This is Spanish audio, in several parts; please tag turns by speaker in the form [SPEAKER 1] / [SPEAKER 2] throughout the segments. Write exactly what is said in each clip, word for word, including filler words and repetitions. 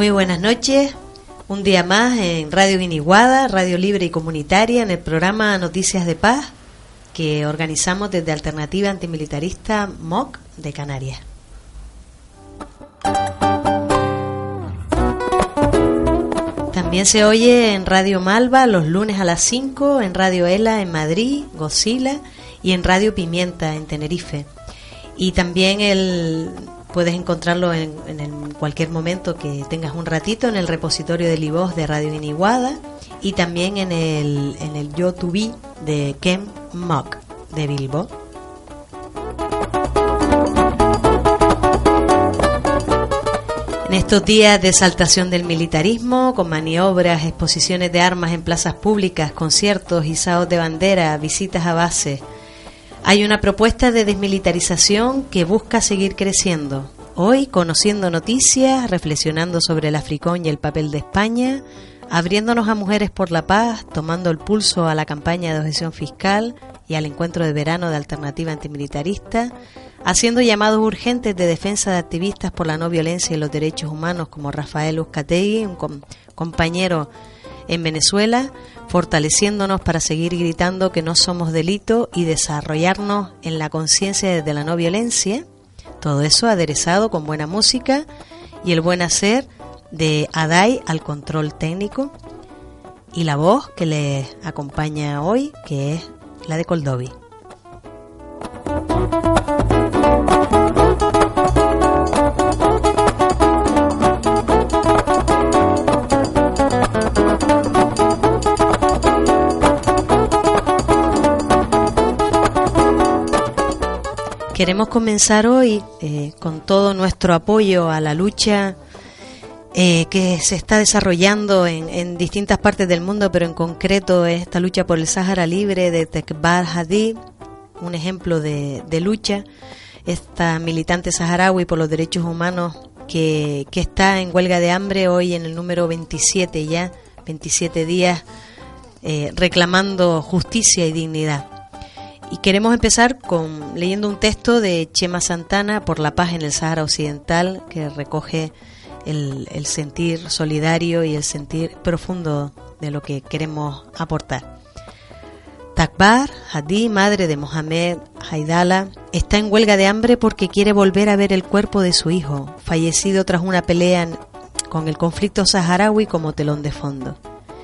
[SPEAKER 1] Muy buenas noches, un día más en Radio Guiniguada, Radio Libre y Comunitaria, en el programa Noticias de Paz que organizamos desde Alternativa Antimilitarista M O C de Canarias. También se oye en Radio Malva los lunes a las cinco, en Radio Ela en Madrid, Godzilla, y en Radio Pimienta en Tenerife. Y también el, puedes encontrarlo en, en, en cualquier momento que tengas un ratito en el repositorio de iVoz de Radio Guiniguada y también en el, en el YouTube de Kem M O C de Bilbo. En estos días de exaltación del militarismo, con maniobras, exposiciones de armas en plazas públicas, conciertos, izados de bandera, visitas a bases, hay una propuesta de desmilitarización que busca seguir creciendo. Hoy, conociendo noticias, reflexionando sobre el Africón y el papel de España, abriéndonos a Mujeres por la Paz, tomando el pulso a la campaña de objeción fiscal y al encuentro de verano de Alternativa Antimilitarista, haciendo llamados urgentes de defensa de activistas por la no violencia y los derechos humanos como Rafael Uzcategui, un com- compañero en Venezuela, fortaleciéndonos para seguir gritando que no somos delito y desarrollarnos en la conciencia desde la no violencia. Todo eso aderezado con buena música y el buen hacer de Adai al control técnico y la voz que les acompaña hoy, que es la de Coldovi. Queremos comenzar hoy eh, con todo nuestro apoyo a la lucha eh, que se está desarrollando en, en distintas partes del mundo, pero en concreto esta lucha por el Sáhara Libre de Tekbal Hadi, un ejemplo de, de lucha, esta militante saharaui por los derechos humanos que, que está en huelga de hambre hoy en el número veintisiete ya, veintisiete días eh, reclamando justicia y dignidad. Y queremos empezar con leyendo un texto de Chema Santana por la paz en el Sáhara Occidental, que recoge el, el sentir solidario y el sentir profundo de lo que queremos aportar. Tekbal Hadi, madre de Mohamed Haidala, está en huelga de hambre porque quiere volver a ver el cuerpo de su hijo, fallecido tras una pelea con el conflicto saharaui como telón de fondo.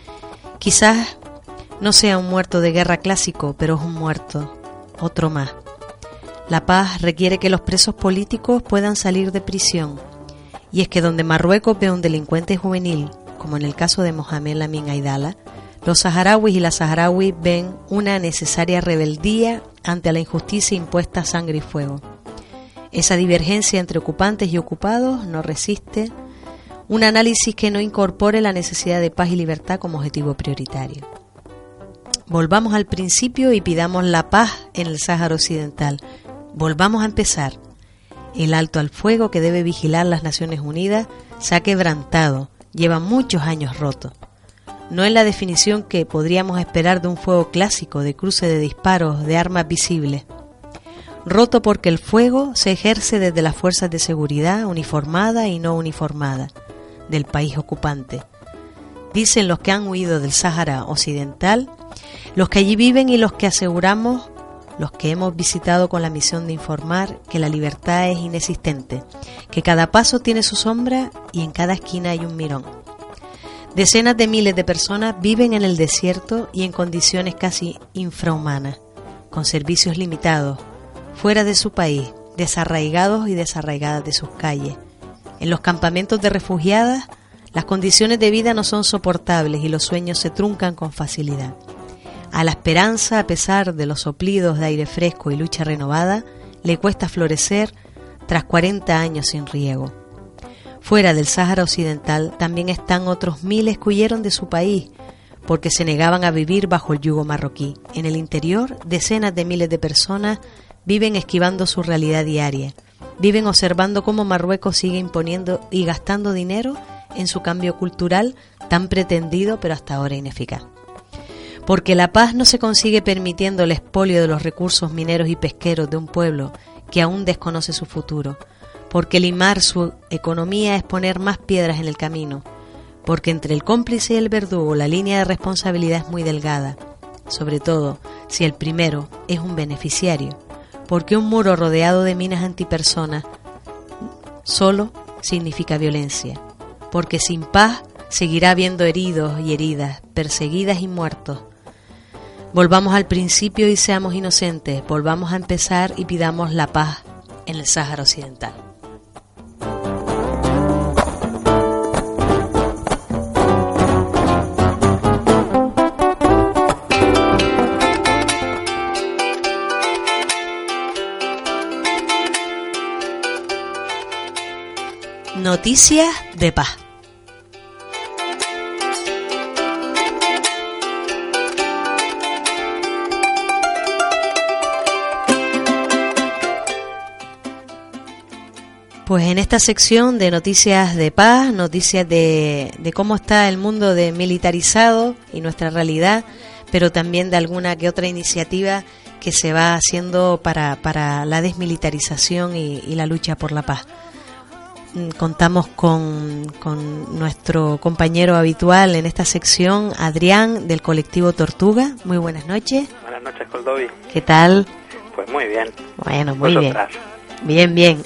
[SPEAKER 1] Quizás no sea un muerto de guerra clásico, pero es un muerto, otro más. La paz requiere que los presos políticos puedan salir de prisión. Y es que donde Marruecos ve a un delincuente juvenil, como en el caso de Mohamed Lamin Haidala, los saharauis y las saharauis ven una necesaria rebeldía ante la injusticia impuesta a sangre y fuego. Esa divergencia entre ocupantes y ocupados no resiste un análisis que no incorpore la necesidad de paz y libertad como objetivo prioritario. Volvamos al principio y pidamos la paz en el Sáhara Occidental. Volvamos a empezar. El alto al fuego que debe vigilar las Naciones Unidas se ha quebrantado, lleva muchos años roto. No es la definición que podríamos esperar de un fuego clásico, de cruce de disparos, de armas visibles. Roto porque el fuego se ejerce desde las fuerzas de seguridad, uniformadas y no uniformadas, del país ocupante. Dicen los que han huido del Sáhara Occidental, los que allí viven y los que aseguramos, los que hemos visitado con la misión de informar, que la libertad es inexistente, que cada paso tiene su sombra y en cada esquina hay un mirón. Decenas de miles de personas viven en el desierto y en condiciones casi infrahumanas, con servicios limitados, fuera de su país, desarraigados y desarraigadas de sus calles. En los campamentos de refugiadas, las condiciones de vida no son soportables y los sueños se truncan con facilidad. A la esperanza, a pesar de los soplidos de aire fresco y lucha renovada, le cuesta florecer tras cuarenta años sin riego. Fuera del Sáhara Occidental también están otros miles que huyeron de su país porque se negaban a vivir bajo el yugo marroquí. En el interior, decenas de miles de personas viven esquivando su realidad diaria. Viven observando cómo Marruecos sigue imponiendo y gastando dinero en su cambio cultural tan pretendido pero hasta ahora ineficaz. Porque la paz no se consigue permitiendo el expolio de los recursos mineros y pesqueros de un pueblo que aún desconoce su futuro. porque limar su economía es poner más piedras en el camino, porque entre el cómplice y el verdugo la línea de responsabilidad es muy delgada, sobre todo si el primero es un beneficiario, porque un muro rodeado de minas antipersonas solo significa violencia, porque sin paz seguirá habiendo heridos y heridas, perseguidas y muertos. Volvamos al principio y seamos inocentes, volvamos a empezar y pidamos la paz en el Sáhara Occidental. Noticias de paz. Pues en esta sección de noticias de paz, noticias de, de cómo está el mundo desmilitarizado y nuestra realidad, pero también de alguna que otra iniciativa que se va haciendo para, para la desmilitarización y, y la lucha por la paz. Contamos con, con nuestro compañero habitual en esta sección, Adrián, del colectivo Tortuga. Muy buenas noches.
[SPEAKER 2] Buenas noches, Coldovi.
[SPEAKER 1] ¿Qué tal?
[SPEAKER 2] Pues muy bien.
[SPEAKER 1] Bueno, muy
[SPEAKER 2] Vosotras.
[SPEAKER 1] bien. Bien, bien.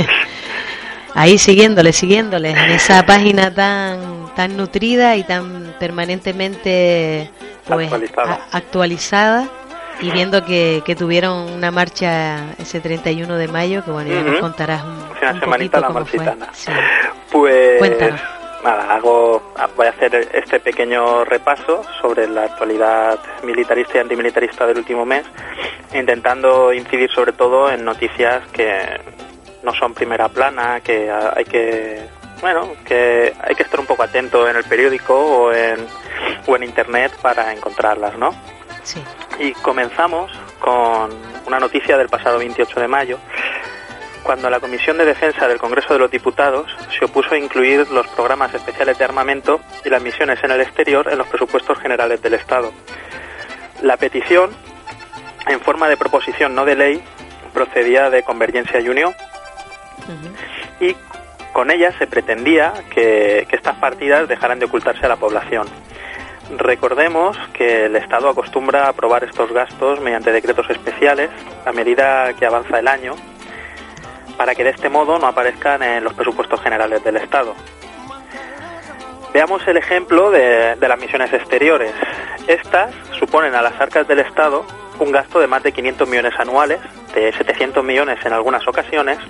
[SPEAKER 1] Ahí siguiéndole, siguiéndole, en esa página tan tan nutrida y tan permanentemente pues,
[SPEAKER 2] actualizada.
[SPEAKER 1] A, actualizada y viendo que, que tuvieron una marcha ese treinta y uno de mayo, que bueno, ya uh-huh. nos contarás un,
[SPEAKER 2] una
[SPEAKER 1] un
[SPEAKER 2] semanita
[SPEAKER 1] poquito
[SPEAKER 2] la
[SPEAKER 1] cómo fue.
[SPEAKER 2] Sí.
[SPEAKER 1] Pues cuéntanos.
[SPEAKER 2] Nada, hago, voy a hacer este pequeño repaso sobre la actualidad militarista y antimilitarista del último mes, intentando incidir sobre todo en noticias que no son primera plana, que hay que, bueno, que hay que estar un poco atento en el periódico o en, o en internet para encontrarlas, ¿no?
[SPEAKER 1] Sí.
[SPEAKER 2] Y comenzamos con una noticia del pasado veintiocho de mayo, cuando la Comisión de Defensa del Congreso de los Diputados se opuso a incluir los programas especiales de armamento y las misiones en el exterior en los presupuestos generales del Estado. La petición, en forma de proposición no de ley, procedía de Convergencia y Unió, uh-huh. y con ella se pretendía que, que estas partidas dejaran de ocultarse a la población. Recordemos que el Estado acostumbra a aprobar estos gastos mediante decretos especiales a medida que avanza el año, para que de este modo no aparezcan en los presupuestos generales del Estado. Veamos el ejemplo de, de las misiones exteriores. Estas suponen a las arcas del Estado un gasto de más de quinientos millones anuales, de setecientos millones en algunas ocasiones,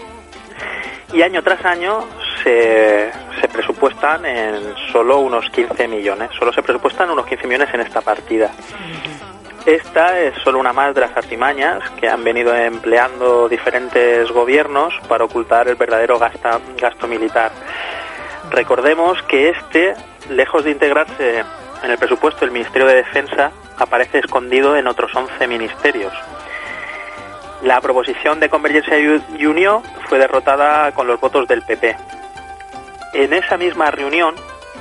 [SPEAKER 2] y año tras año se, se presupuestan en solo unos quince millones. Solo se presupuestan unos quince millones en esta partida. Esta es solo una más de las artimañas que han venido empleando diferentes gobiernos para ocultar el verdadero gasta, gasto militar. Recordemos que este, lejos de integrarse en el presupuesto del Ministerio de Defensa, aparece escondido en otros once ministerios. La proposición de Convergencia y Unió fue derrotada con los votos del P P. En esa misma reunión,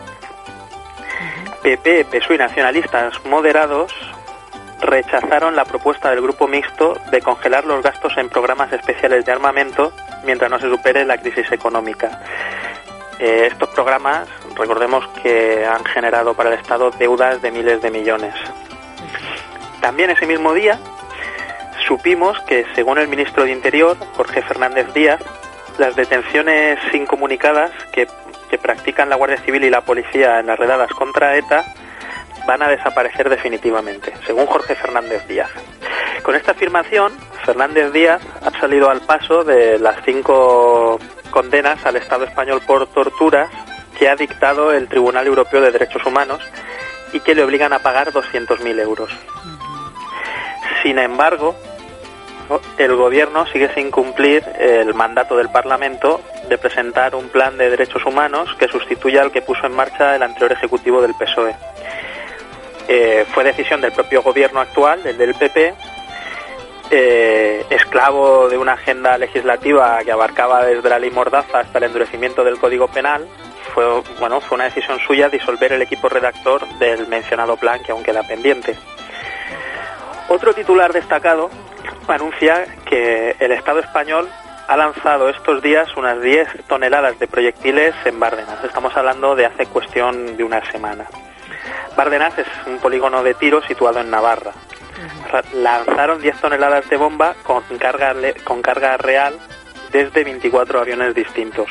[SPEAKER 2] P P, P S O E y nacionalistas moderados rechazaron la propuesta del grupo mixto de congelar los gastos en programas especiales de armamento mientras no se supere la crisis económica. Eh, estos programas, recordemos que han generado para el Estado deudas de miles de millones. También ese mismo día supimos que, según el ministro de Interior, Jorge Fernández Díaz, las detenciones incomunicadas que, que practican la Guardia Civil y la Policía en las redadas contra ETA van a desaparecer definitivamente, según Jorge Fernández Díaz. Con esta afirmación, Fernández Díaz ha salido al paso de las cinco condenas al Estado español por torturas que ha dictado el Tribunal Europeo de Derechos Humanos y que le obligan a pagar doscientos mil euros. Sin embargo, el Gobierno sigue sin cumplir el mandato del Parlamento de presentar un plan de derechos humanos que sustituya al que puso en marcha el anterior Ejecutivo del P S O E. Eh, fue decisión del propio Gobierno actual, el del P P, eh, esclavo de una agenda legislativa que abarcaba desde la ley Mordaza hasta el endurecimiento del Código Penal. Fue, bueno, fue una decisión suya disolver el equipo redactor del mencionado plan, que aún queda pendiente. Otro titular destacado anuncia que el Estado español ha lanzado estos días unas diez toneladas de proyectiles en Bárdenas. Estamos hablando de hace cuestión de una semana. Bárdenas es un polígono de tiro situado en Navarra. Uh-huh. Lanzaron diez toneladas de bomba con carga, con carga real desde veinticuatro aviones distintos.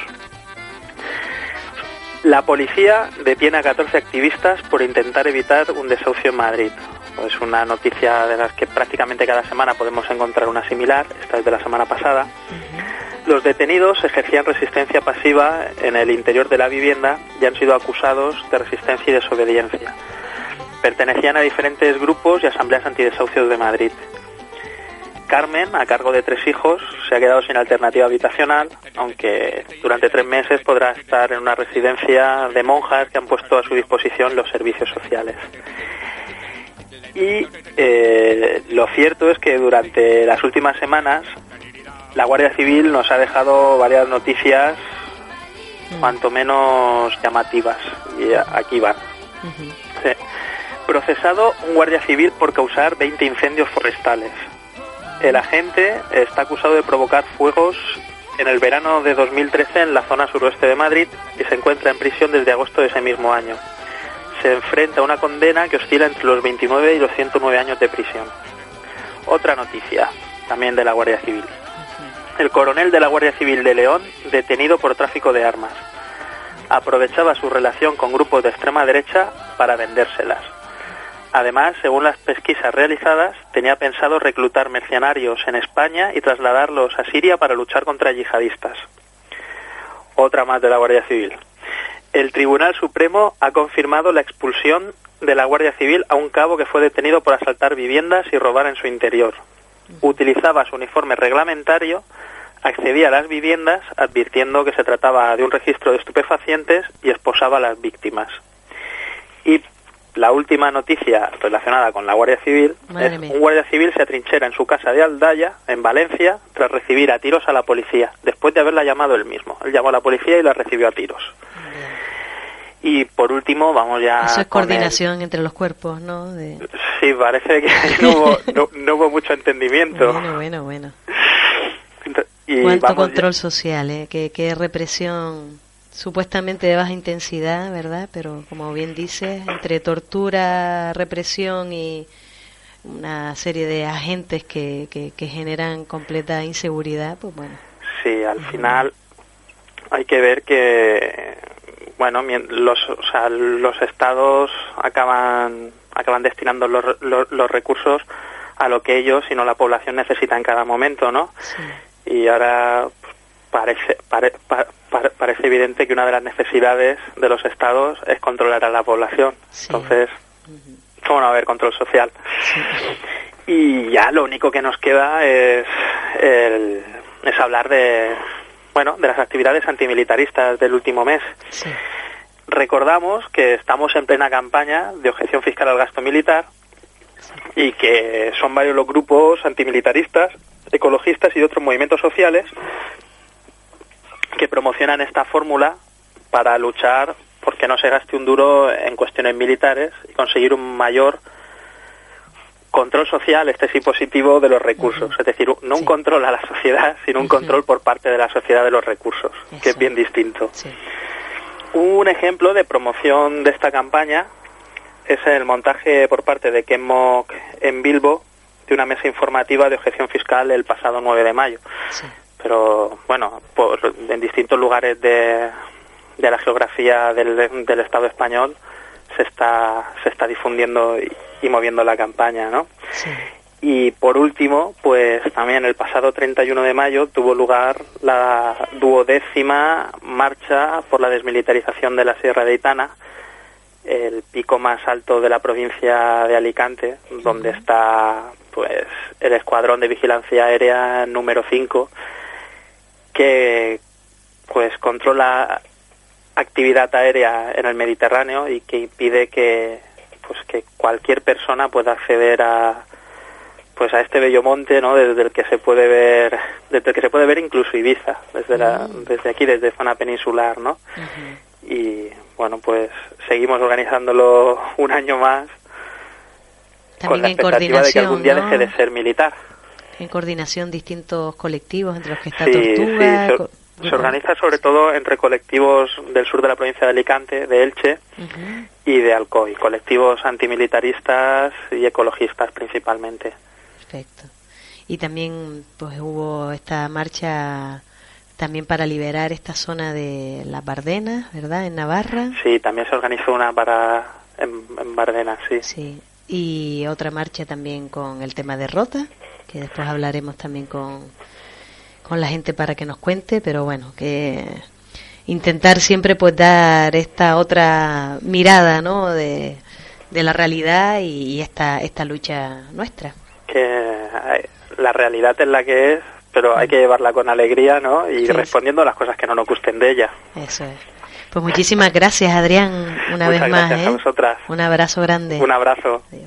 [SPEAKER 2] La policía detiene a catorce activistas por intentar evitar un desahucio en Madrid. Es una noticia de las que prácticamente cada semana podemos encontrar una similar. Esta es de la semana pasada. Uh-huh. Los detenidos ejercían resistencia pasiva en el interior de la vivienda y han sido acusados de resistencia y desobediencia. Pertenecían a diferentes grupos y asambleas antidesahucios de Madrid. Carmen, a cargo de tres hijos, se ha quedado sin alternativa habitacional, aunque durante tres meses podrá estar en una residencia de monjas que han puesto a su disposición los servicios sociales. Y eh, lo cierto es que durante las últimas semanas la Guardia Civil nos ha dejado varias noticias cuanto menos llamativas, y aquí van. Uh-huh. Sí. Procesado un guardia civil por causar veinte incendios forestales. El agente está acusado de provocar fuegos en el verano de dos mil trece en la zona suroeste de Madrid y se encuentra en prisión desde agosto de ese mismo año. Se enfrenta a una condena que oscila entre los veintinueve y los ciento nueve años de prisión. Otra noticia, también de la Guardia Civil. El coronel de la Guardia Civil de León, detenido por tráfico de armas. Aprovechaba su relación con grupos de extrema derecha para vendérselas. Además, según las pesquisas realizadas, tenía pensado reclutar mercenarios en España y trasladarlos a Siria para luchar contra yihadistas. Otra más de la Guardia Civil. El Tribunal Supremo ha confirmado la expulsión de la Guardia Civil a un cabo que fue detenido por asaltar viviendas y robar en su interior. Utilizaba su uniforme reglamentario, accedía a las viviendas advirtiendo que se trataba de un registro de estupefacientes y esposaba a las víctimas. Y la última noticia relacionada con la Guardia Civil Madre es mía. Un guardia civil se atrinchera en su casa de Aldaya, en Valencia, tras recibir a tiros a la policía, después de haberla llamado él mismo. Él llamó a la policía y la recibió a tiros. Bien. Y por último, vamos ya...
[SPEAKER 1] Eso es coordinación el... entre los cuerpos, ¿no? De...
[SPEAKER 2] Sí, parece que no hubo, no, no hubo mucho entendimiento.
[SPEAKER 1] Bueno, bueno, bueno.
[SPEAKER 2] Y
[SPEAKER 1] cuánto control ya... social, ¿eh? Qué, qué represión... Supuestamente de baja intensidad, ¿verdad? Pero como bien dices, entre tortura, represión y una serie de agentes que, que, que generan completa inseguridad, pues bueno.
[SPEAKER 2] Sí, al final hay que ver que, bueno, los, o sea, los estados acaban acaban destinando los, los, los recursos a lo que ellos y no la población necesita en cada momento, ¿no? Sí. Y ahora pues, parece pare, pare, parece evidente que una de las necesidades de los estados es controlar a la población. Sí. Entonces, ¿cómo no va a haber control social? Sí. Y ya lo único que nos queda es, el, es hablar de, bueno, de las actividades antimilitaristas del último mes. Sí. Recordamos que estamos en plena campaña de objeción fiscal al gasto militar y que son varios los grupos antimilitaristas, ecologistas y de otros movimientos sociales que promocionan esta fórmula para luchar porque no se gaste un duro en cuestiones militares y conseguir un mayor control social, este sí positivo, de los recursos. Uh-huh. Es decir, no un sí. control a la sociedad, sino un uh-huh. control por parte de la sociedad de los recursos, Eso. que es bien distinto. Sí. Un ejemplo de promoción de esta campaña es el montaje por parte de Kenmoc en Bilbo de una mesa informativa de objeción fiscal el pasado nueve de mayo. Sí. Pero, bueno, por, en distintos lugares de, de la geografía del, del Estado español se está se está difundiendo y, y moviendo la campaña, ¿no? Sí. Y por último, pues también el pasado treinta y uno de mayo tuvo lugar la duodécima marcha por la desmilitarización de la Sierra de Itana, el pico más alto de la provincia de Alicante, uh-huh. donde está pues el escuadrón de vigilancia aérea número cinco, que pues controla actividad aérea en el Mediterráneo y que impide que pues que cualquier persona pueda acceder a pues a este bello monte, ¿no? Desde el que se puede ver, desde el que se puede ver incluso Ibiza, desde la, desde aquí, desde zona peninsular, ¿no? Uh-huh. Y bueno, pues seguimos organizándolo un año más
[SPEAKER 1] también
[SPEAKER 2] con la
[SPEAKER 1] en
[SPEAKER 2] expectativa de que algún día
[SPEAKER 1] ¿no?
[SPEAKER 2] deje de ser militar.
[SPEAKER 1] en coordinación distintos colectivos, entre los que está
[SPEAKER 2] sí,
[SPEAKER 1] Tortuga.
[SPEAKER 2] Sí, se, se organiza sobre todo entre colectivos del sur de la provincia de Alicante, de Elche, uh-huh. y de Alcoy, colectivos antimilitaristas y ecologistas principalmente.
[SPEAKER 1] Perfecto. Y también pues hubo esta marcha también para liberar esta zona de las Bardenas, ¿verdad?, en Navarra.
[SPEAKER 2] Sí, también se organizó una para en, en Bardenas, sí.
[SPEAKER 1] Sí. Y otra marcha también con el tema de Rota, que después hablaremos también con, con la gente para que nos cuente, pero bueno, que intentar siempre pues dar esta otra mirada, ¿no?, de, de la realidad y, y esta esta lucha nuestra. Que
[SPEAKER 2] la realidad es la que es, pero hay que llevarla con alegría, ¿no?, y sí, respondiendo a las cosas que no nos gusten de ella.
[SPEAKER 1] Eso es. Pues muchísimas gracias, Adrián, una
[SPEAKER 2] Muchas
[SPEAKER 1] vez más.
[SPEAKER 2] Gracias
[SPEAKER 1] ¿eh?
[SPEAKER 2] a vosotras.
[SPEAKER 1] Un abrazo grande.
[SPEAKER 2] Un abrazo.
[SPEAKER 1] Adiós.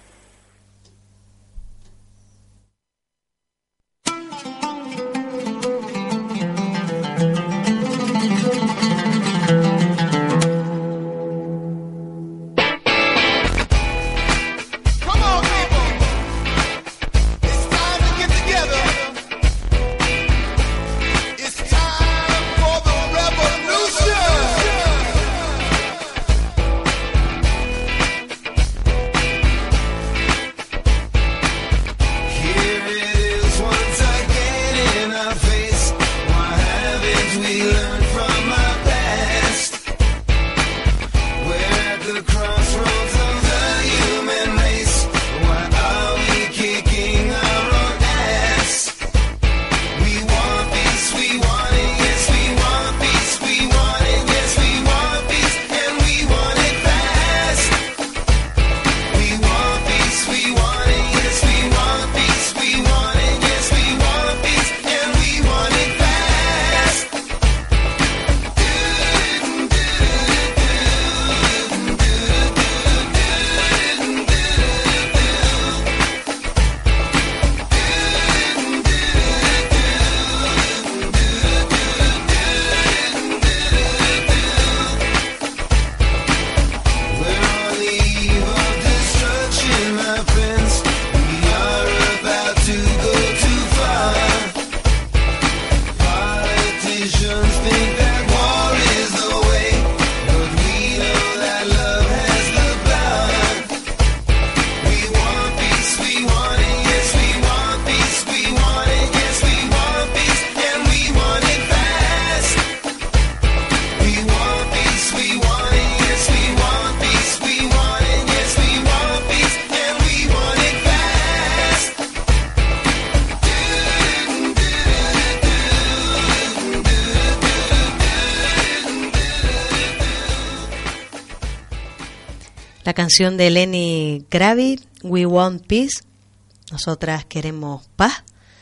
[SPEAKER 1] La canción de Lenny Kravitz, We Want Peace, nosotras queremos paz,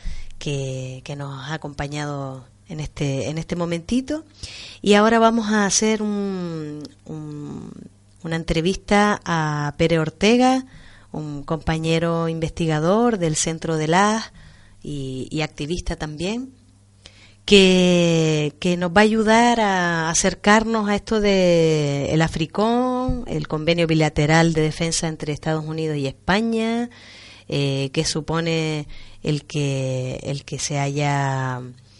[SPEAKER 1] que, que nos ha acompañado en este en este momentito. Y ahora vamos a hacer un, un, una entrevista a Pere Ortega, un compañero investigador del Centro de Las y, y activista también, que, que nos va a ayudar a acercarnos a esto de el Africón, el convenio bilateral de defensa entre Estados Unidos y España, eh, que supone el que el que se haya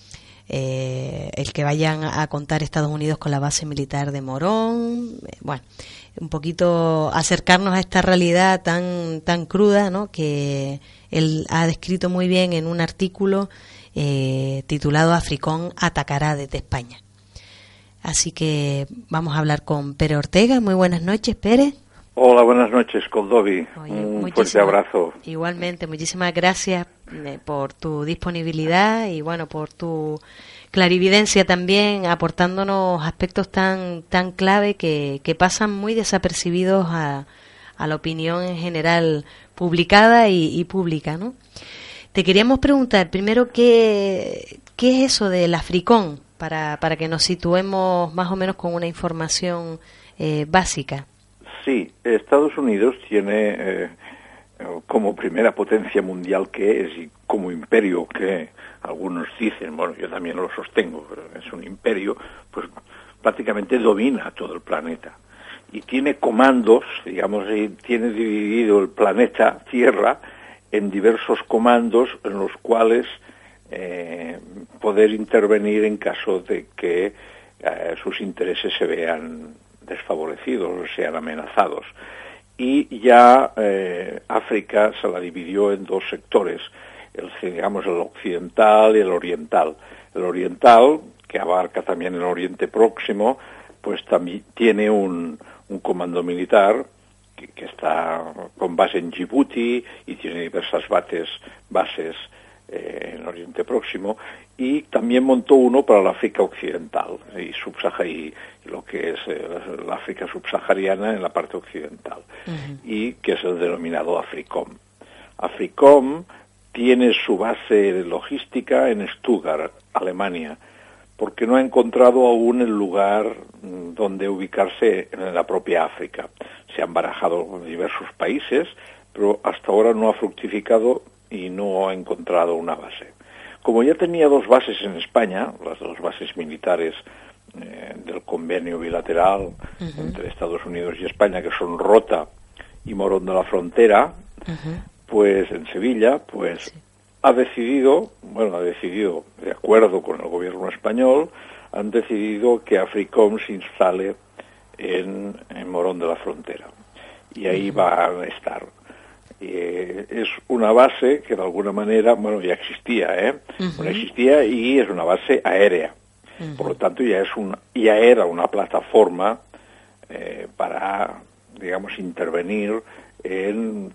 [SPEAKER 1] eh, el que vayan a contar Estados Unidos con la base militar de Morón. Bueno, un poquito acercarnos a esta realidad tan tan cruda, ¿no?, que él ha descrito muy bien en un artículo Eh, titulado Africón atacará desde España. Así que vamos a hablar con Pere Ortega. Muy buenas noches, Pere.
[SPEAKER 3] Hola, buenas noches, Coldovi. Un fuerte abrazo.
[SPEAKER 1] Igualmente, muchísimas gracias eh, por tu disponibilidad y bueno, por tu clarividencia también, aportándonos aspectos tan tan clave que, que pasan muy desapercibidos a, a la opinión en general publicada y, y pública, ¿no? Te queríamos preguntar primero qué, qué es eso del Africón, para, para que nos situemos más o menos con una información eh, básica.
[SPEAKER 3] Sí, Estados Unidos tiene eh, como primera potencia mundial que es y como imperio que algunos dicen, bueno, yo también lo sostengo, pero es un imperio, pues prácticamente domina todo el planeta y tiene comandos, digamos, y tiene dividido el planeta Tierra en diversos comandos en los cuales eh, poder intervenir en caso de que eh, sus intereses se vean desfavorecidos o sean amenazados. Y ya eh, África se la dividió en dos sectores, el, digamos el occidental y el oriental. El oriental, que abarca también el Oriente Próximo, pues también tiene un, un comando militar que, que está con base en Djibouti y tiene diversas bases, bases eh, en el Oriente Próximo, y también montó uno para la África Occidental y, subsahari, y lo que es eh, la África subsahariana en la parte occidental, uh-huh. y que es el denominado AFRICOM. AFRICOM tiene su base logística en Stuttgart, Alemania, porque no ha encontrado aún el lugar donde ubicarse en la propia África. Se han barajado diversos países, pero hasta ahora no ha fructificado y no ha encontrado una base. Como ya tenía dos bases en España, las dos bases militares eh, del convenio bilateral uh-huh. entre Estados Unidos y España, que son Rota y Morón de la Frontera, uh-huh. pues en Sevilla, pues sí. ha decidido, bueno, ha decidido, de acuerdo con el gobierno español, han decidido que AFRICOM se instale en, en Morón de la Frontera. Y ahí uh-huh. va a estar. Eh, es una base que de alguna manera, bueno, ya existía, ¿eh? Uh-huh. Bueno, existía y es una base aérea. Uh-huh. Por lo tanto, ya es una, ya era una plataforma eh, para, digamos, intervenir en,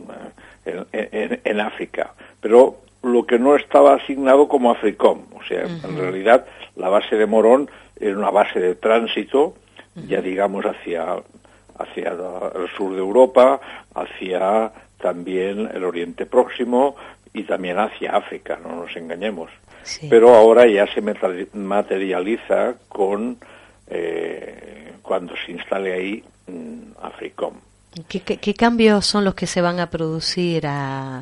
[SPEAKER 3] en, en, en África. Pero lo que no estaba asignado como AFRICOM, o sea, uh-huh. en realidad la base de Morón era una base de tránsito, uh-huh. ya digamos, hacia, hacia el sur de Europa, hacia también el Oriente Próximo y también hacia África, no nos engañemos. Sí. Pero ahora ya se materializa con eh, cuando se instale ahí mmm, AFRICOM.
[SPEAKER 1] ¿Qué, qué, ¿Qué cambios son los que se van a producir a, a,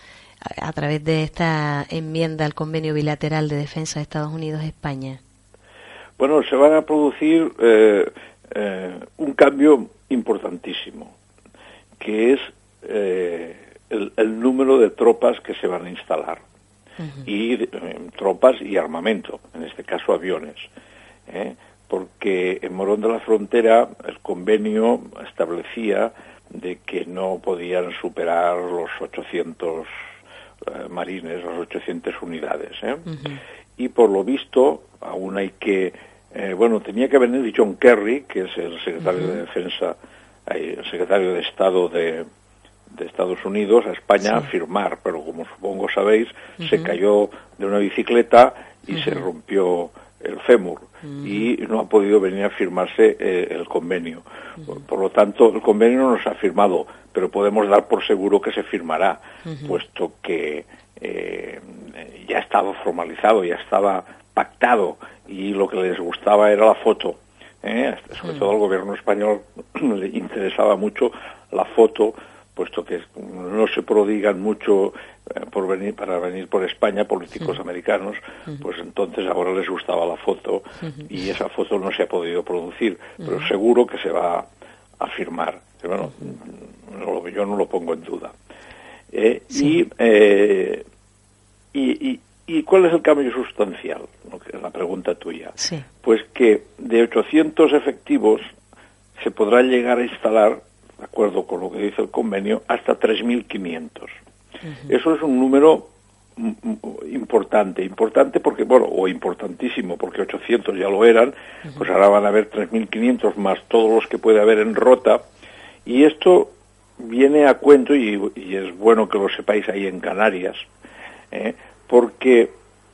[SPEAKER 1] a través de esta enmienda al Convenio Bilateral de Defensa de Estados Unidos-España?
[SPEAKER 3] Bueno, se van a producir eh, eh, un cambio importantísimo, que es eh, el, el número de tropas que se van a instalar. Uh-huh. Y eh, tropas y armamento, en este caso aviones. ¿eh? Porque en Morón de la Frontera el convenio establecía de que no podían superar los ochocientos eh, marines, las ochocientas unidades. ¿eh? Uh-huh. Y por lo visto, aún hay que... Eh, bueno, tenía que venir John Kerry, que es el secretario uh-huh. de Defensa, eh, el secretario de Estado de, de Estados Unidos, a España sí. a firmar, pero como supongo sabéis, uh-huh. se cayó de una bicicleta y uh-huh. se rompió el fémur uh-huh. y no ha podido venir a firmarse eh, el convenio. Uh-huh. Por, por lo tanto, el convenio no nos ha firmado, pero podemos dar por seguro que se firmará, uh-huh. puesto que eh, ya estaba formalizado, ya estaba pactado, y lo que les gustaba era la foto. ¿eh? Sobre uh-huh. todo al gobierno español le interesaba mucho la foto, puesto que no se prodigan mucho eh, por venir para venir por España políticos uh-huh. americanos, uh-huh. pues entonces ahora les gustaba la foto uh-huh. y esa foto no se ha podido producir, uh-huh. pero seguro que se va a firmar. Bueno, uh-huh. no, yo no lo pongo en duda. Eh, sí. y, eh, y, y, ¿Y cuál es el cambio sustancial? Es la pregunta tuya.
[SPEAKER 1] Sí.
[SPEAKER 3] Pues que de ochocientos efectivos se podrá llegar a instalar, de acuerdo con lo que dice el convenio, hasta tres mil quinientos. Uh-huh. Eso es un número importante, importante porque, bueno, o importantísimo, porque ochocientos ya lo eran, uh-huh. pues ahora van a haber tres mil quinientos más todos los que puede haber en Rota, y esto viene a cuento, y, y es bueno que lo sepáis ahí en Canarias, ¿eh? porque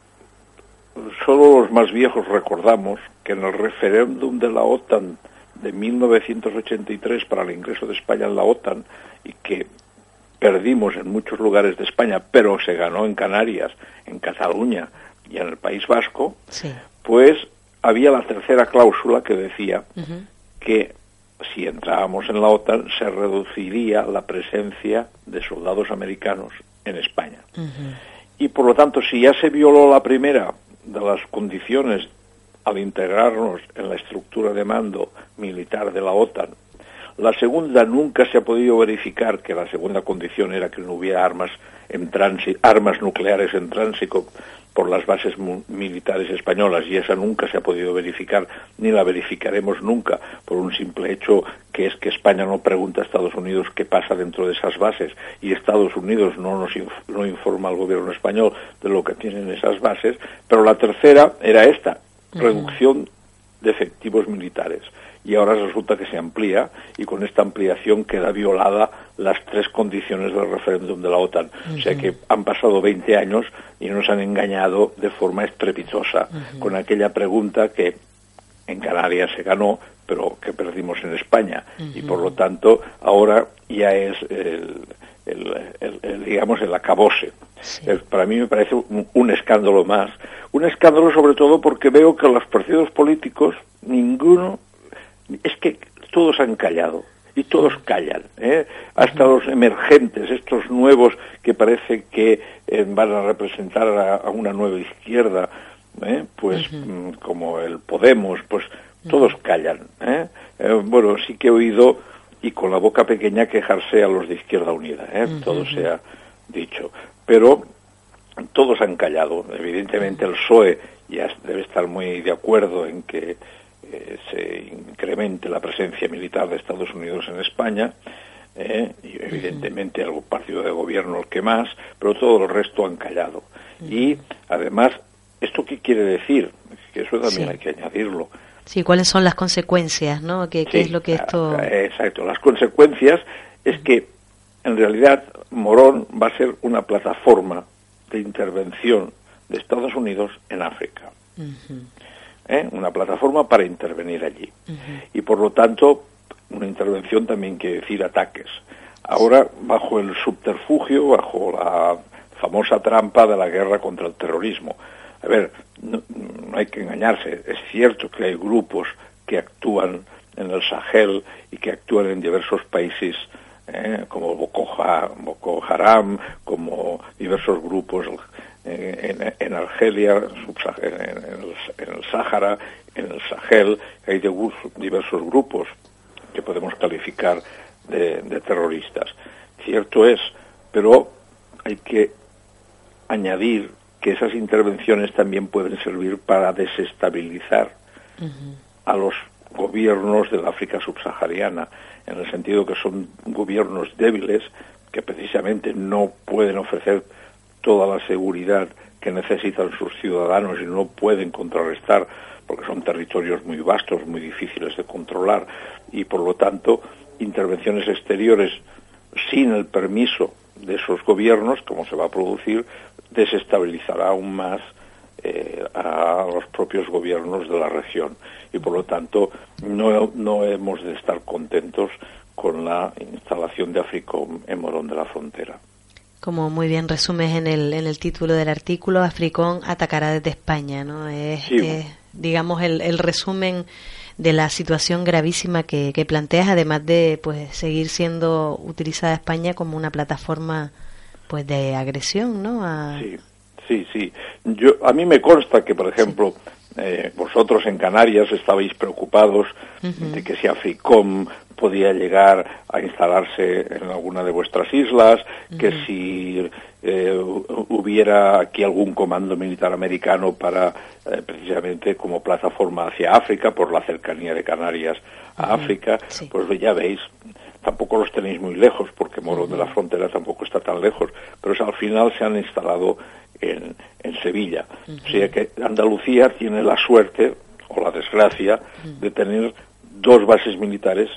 [SPEAKER 3] solo los más viejos recordamos que en el referéndum de la OTAN de mil novecientos ochenta y tres para el ingreso de España en la OTAN, y que perdimos en muchos lugares de España, pero se ganó en Canarias, en Cataluña y en el País Vasco,
[SPEAKER 1] sí.
[SPEAKER 3] pues había la tercera cláusula que decía uh-huh. que si entrábamos en la OTAN se reduciría la presencia de soldados americanos en España. Uh-huh. Y por lo tanto, si ya se violó la primera de las condiciones al integrarnos en la estructura de mando militar de la OTAN, La segunda, nunca se ha podido verificar, que la segunda condición era que no hubiera armas en tránsito, armas nucleares en tránsito por las bases militares españolas, y esa nunca se ha podido verificar, ni la verificaremos nunca, por un simple hecho que es que España no pregunta a Estados Unidos qué pasa dentro de esas bases, y Estados Unidos no nos inf no informa al gobierno español de lo que tienen esas bases. Pero la tercera era esta, uh-huh. reducción de efectivos militares. Y ahora resulta que se amplía, y con esta ampliación queda violada las tres condiciones del referéndum de la OTAN. Uh-huh. O sea que han pasado veinte años y nos han engañado de forma estrepitosa uh-huh. con aquella pregunta que en Canarias se ganó, pero que perdimos en España. Uh-huh. Y por lo tanto, ahora ya es el, el, el, el digamos, el acabose. Sí. Para mí me parece un, un escándalo más. Un escándalo sobre todo porque veo que los partidos políticos, ninguno... Es que todos han callado, y todos callan, ¿eh? Hasta los emergentes, estos nuevos que parece que eh, van a representar a, a una nueva izquierda, ¿eh? Pues uh-huh. como el Podemos, pues todos callan, ¿eh? Eh, bueno, sí que he oído, y con la boca pequeña, quejarse a los de Izquierda Unida, ¿eh? Uh-huh. Todo se ha dicho, pero todos han callado. Evidentemente el P S O E ya debe estar muy de acuerdo en que Eh, se incremente la presencia militar de Estados Unidos en España, eh, y evidentemente algún partido de gobierno el que más, pero todo el resto han callado. Y además, ¿esto qué quiere decir? Que eso también sí. hay que añadirlo.
[SPEAKER 1] Sí, ¿cuáles son las consecuencias, no? ¿Qué, qué
[SPEAKER 3] sí,
[SPEAKER 1] es lo que esto...?
[SPEAKER 3] Exacto, las consecuencias es que en realidad Morón va a ser una plataforma de intervención de Estados Unidos en África. Uh-huh. ¿Eh? Una plataforma para intervenir allí. Uh-huh. Y por lo tanto, una intervención también quiere decir ataques. Ahora, bajo el subterfugio, bajo la famosa trampa de la guerra contra el terrorismo. A ver, no, no hay que engañarse. Es cierto que hay grupos que actúan en el Sahel y que actúan en diversos países, eh, como Boko, Boko Haram, como diversos grupos en, en, en Argelia, en el, en el Sáhara, en el Sahel. Hay diversos grupos que podemos calificar de, de terroristas. Cierto es, pero hay que añadir que esas intervenciones también pueden servir para desestabilizar uh-huh. a los gobiernos del África subsahariana, en el sentido que son gobiernos débiles que precisamente no pueden ofrecer toda la seguridad que necesitan sus ciudadanos y no pueden contrarrestar, porque son territorios muy vastos, muy difíciles de controlar, y por lo tanto intervenciones exteriores sin el permiso de esos gobiernos, como se va a producir, desestabilizará aún más eh, a los propios gobiernos de la región. Y por lo tanto no, no hemos de estar contentos con la instalación de AFRICOM en Morón de la Frontera.
[SPEAKER 1] Como muy bien resumes en el en el título del artículo, AFRICOM atacará desde España, ¿no? Es,
[SPEAKER 3] sí.
[SPEAKER 1] es digamos, el, el resumen de la situación gravísima que, que planteas, además de pues seguir siendo utilizada España como una plataforma pues de agresión, ¿no? A...
[SPEAKER 3] Sí, sí, sí. Yo, a mí me consta que, por ejemplo, sí. eh, vosotros en Canarias estabais preocupados uh-huh. de que si AFRICOM podía llegar a instalarse en alguna de vuestras islas, uh-huh. que si eh, hubiera aquí algún comando militar americano para, eh, precisamente como plataforma hacia África, por la cercanía de Canarias a uh-huh. África, sí. Pues ya veis, tampoco los tenéis muy lejos, porque Morón uh-huh. de la Frontera tampoco está tan lejos, pero al final se han instalado en, en Sevilla. Uh-huh. O sea que Andalucía tiene la suerte, o la desgracia, uh-huh. de tener dos bases militares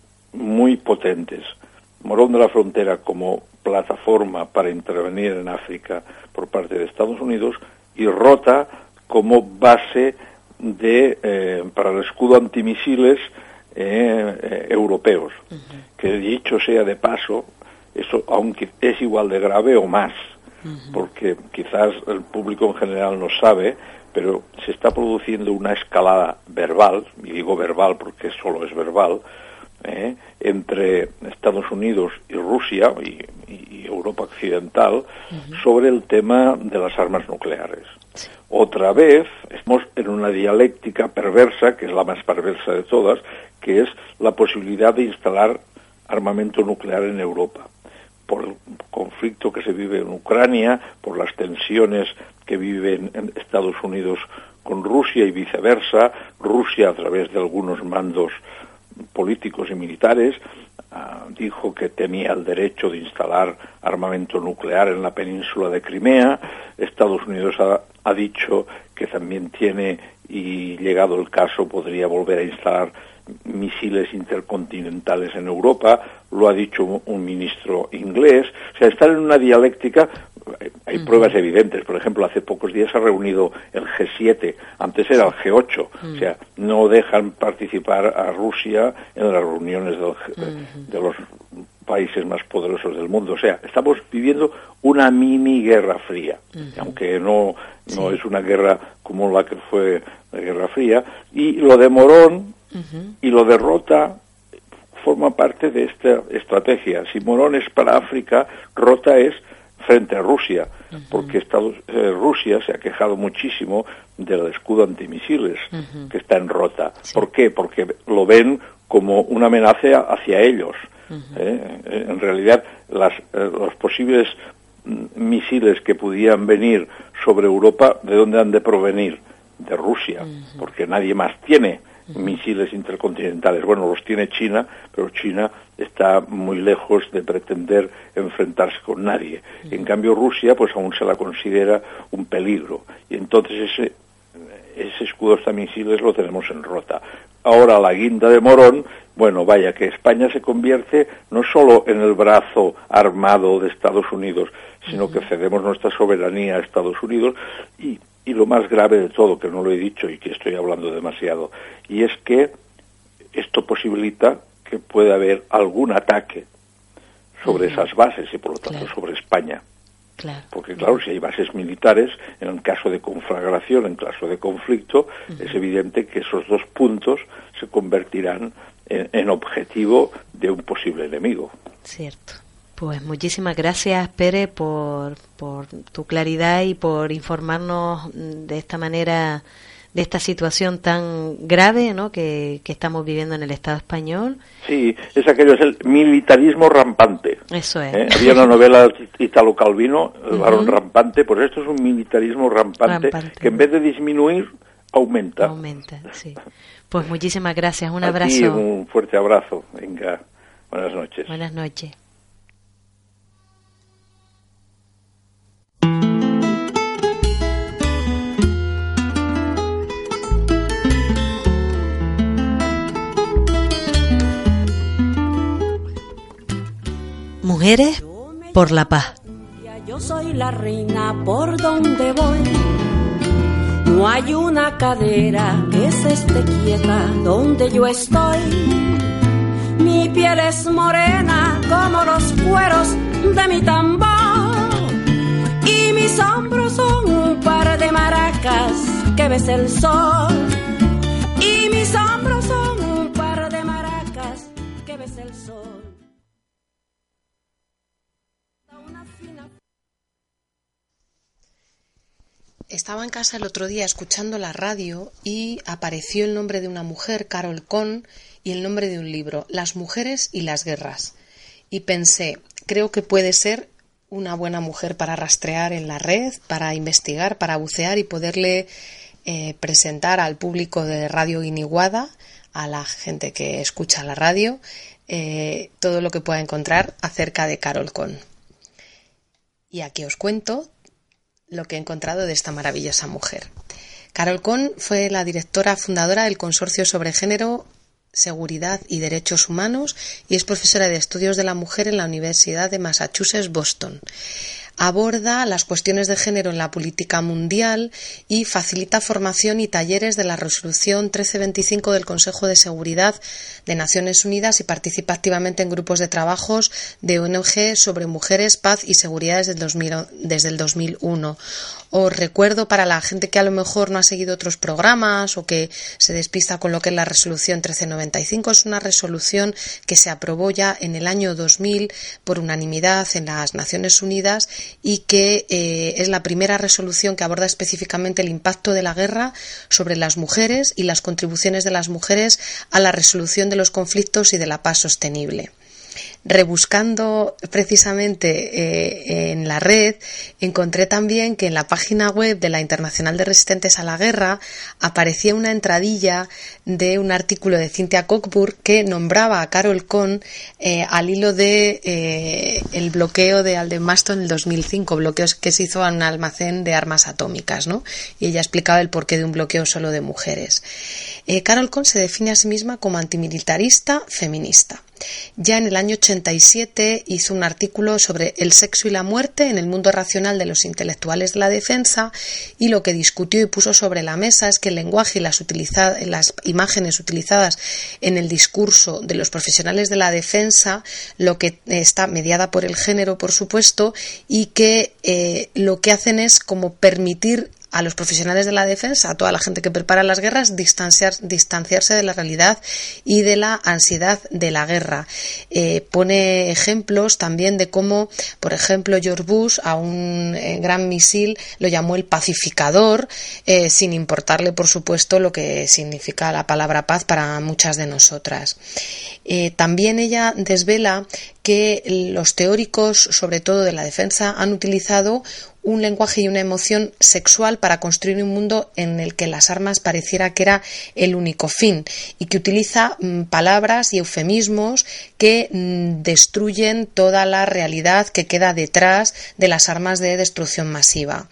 [SPEAKER 3] muy potentes. Morón de la Frontera como plataforma para intervenir en África por parte de Estados Unidos, y Rota como base de eh, para el escudo antimisiles eh, eh, europeos. Uh-huh. Que dicho sea de paso, eso aunque es igual de grave o más, uh-huh. porque quizás el público en general no sabe, pero se está produciendo una escalada verbal, y digo verbal porque solo es verbal, Eh, entre Estados Unidos y Rusia y, y Europa occidental uh-huh. sobre el tema de las armas nucleares. Sí. Otra vez estamos en una dialéctica perversa, que es la más perversa de todas, que es la posibilidad de instalar armamento nuclear en Europa, por el conflicto que se vive en Ucrania, por las tensiones que viven en Estados Unidos con Rusia y viceversa, Rusia a través de algunos mandos políticos y militares uh, dijo que tenía el derecho de instalar armamento nuclear en la península de Crimea. Estados Unidos ha, ha dicho que también tiene, y llegado el caso podría volver a instalar misiles intercontinentales en Europa. Lo ha dicho un, un ministro inglés. O sea, están en una dialéctica. Hay uh-huh. pruebas evidentes. Por ejemplo, hace pocos días se ha reunido el G siete, antes era el G ocho. Uh-huh. O sea, no dejan participar a Rusia en las reuniones del, uh-huh. de los países más poderosos del mundo. O sea, estamos viviendo una mini guerra fría, uh-huh. aunque no, no sí. es una guerra como la que fue la Guerra Fría. Y lo de Morón uh-huh. y lo de Rota forma parte de esta estrategia. Si Morón es para África, Rota es frente a Rusia, uh-huh. porque Estados, eh, Rusia se ha quejado muchísimo del escudo antimisiles uh-huh. que está en Rota. Sí. ¿Por qué? Porque lo ven como una amenaza hacia ellos. Uh-huh. ¿eh? En realidad, las, eh, los posibles mm, misiles que pudieran venir sobre Europa, ¿de dónde han de provenir? De Rusia, uh-huh. porque nadie más tiene misiles intercontinentales. Bueno, los tiene China, pero China está muy lejos de pretender enfrentarse con nadie. Uh-huh. En cambio, Rusia, pues aún se la considera un peligro. Y entonces ese, ese escudo antimisiles lo tenemos en Rota. Ahora la guinda de Morón, bueno, vaya, que España se convierte no solo en el brazo armado de Estados Unidos, sino uh-huh. que cedemos nuestra soberanía a Estados Unidos y Y lo más grave de todo, que no lo he dicho y que estoy hablando demasiado, y es que esto posibilita que pueda haber algún ataque sobre uh-huh. esas bases y por lo tanto claro. sobre España.
[SPEAKER 1] Claro.
[SPEAKER 3] Porque claro, si hay bases militares, en el caso de conflagración, en caso de conflicto, uh-huh. es evidente que esos dos puntos se convertirán en, en objetivo de un posible enemigo.
[SPEAKER 1] Cierto. Pues muchísimas gracias, Pere, por, por tu claridad y por informarnos de esta manera, de esta situación tan grave, ¿no?, que, que estamos viviendo en el Estado español.
[SPEAKER 3] Sí, es aquello, es el militarismo rampante.
[SPEAKER 1] Eso es.
[SPEAKER 3] ¿Eh? Había una novela de Italo Calvino, El varón uh-huh. rampante, pues esto es un militarismo rampante, rampante que en vez de disminuir, aumenta.
[SPEAKER 1] Aumenta, sí. Pues muchísimas gracias, un
[SPEAKER 3] A
[SPEAKER 1] abrazo.
[SPEAKER 3] ti un fuerte abrazo. Venga, buenas noches.
[SPEAKER 1] Buenas noches. Mujeres por la paz.
[SPEAKER 4] Yo soy la reina por donde voy. No hay una cadera que se esté quieta donde yo estoy. Mi piel es morena como los cueros de mi tambor. Y mis hombros son un par de maracas que besa el sol. Y mis hombros son un par de maracas que besa el sol.
[SPEAKER 5] Estaba en casa el otro día escuchando la radio y apareció el nombre de una mujer, Carol Cohn, y el nombre de un libro, Las mujeres y las guerras. Y pensé, creo que puede ser una buena mujer para rastrear en la red, para investigar, para bucear y poderle eh, presentar al público de Radio Guiniguada, a la gente que escucha la radio, eh, todo lo que pueda encontrar acerca de Carol Cohn. Y aquí os cuento lo que he encontrado de esta maravillosa mujer. Carol Cohn fue la directora fundadora del Consorcio sobre Género, Seguridad y Derechos Humanos y es profesora de Estudios de la Mujer en la Universidad de Massachusetts, Boston. Aborda las cuestiones de género en la política mundial y facilita formación y talleres de la Resolución trece veinticinco del Consejo de Seguridad de Naciones Unidas y participa activamente en grupos de trabajos de O N G sobre mujeres, paz y seguridad desde el dos mil, desde el dos mil uno. Os recuerdo, para la gente que a lo mejor no ha seguido otros programas o que se despista con lo que es la Resolución trece noventa y cinco, es una resolución que se aprobó ya en el año dos mil por unanimidad en las Naciones Unidas y que eh, es la primera resolución que aborda específicamente el impacto de la guerra sobre las mujeres y las contribuciones de las mujeres a la resolución de los conflictos y de la paz sostenible. Rebuscando precisamente eh, en la red, encontré también que en la página web de la Internacional de Resistentes a la Guerra aparecía una entradilla de un artículo de Cynthia Cockburn que nombraba a Carol Cohn eh, al hilo de eh, el bloqueo de Alden-Maston en el dos mil cinco, bloqueos que se hizo a un almacén de armas atómicas, ¿no? Y ella explicaba el porqué de un bloqueo solo de mujeres. Eh, Carol Cohn se define a sí misma como antimilitarista feminista. Ya en el año ochenta y siete hizo un artículo sobre el sexo y la muerte en el mundo racional de los intelectuales de la defensa, y lo que discutió y puso sobre la mesa es que el lenguaje y las, utiliza- las imágenes utilizadas en el discurso de los profesionales de la defensa, lo que está mediada por el género, por supuesto, y que eh, lo que hacen es como permitir a los profesionales de la defensa, a toda la gente que prepara las guerras, distanciar, distanciarse de la realidad y de la ansiedad de la guerra. Eh, pone ejemplos también de cómo, por ejemplo, George Bush a un eh, gran misil lo llamó el pacificador, eh, sin importarle, por supuesto, lo que significa la palabra paz para muchas de nosotras. Eh, también ella desvela que los teóricos, sobre todo de la defensa, han utilizado un lenguaje y una emoción sexual para construir un mundo en el que las armas pareciera que era el único fin, y que utiliza mm, palabras y eufemismos que mm, destruyen toda la realidad que queda detrás de las armas de destrucción masiva.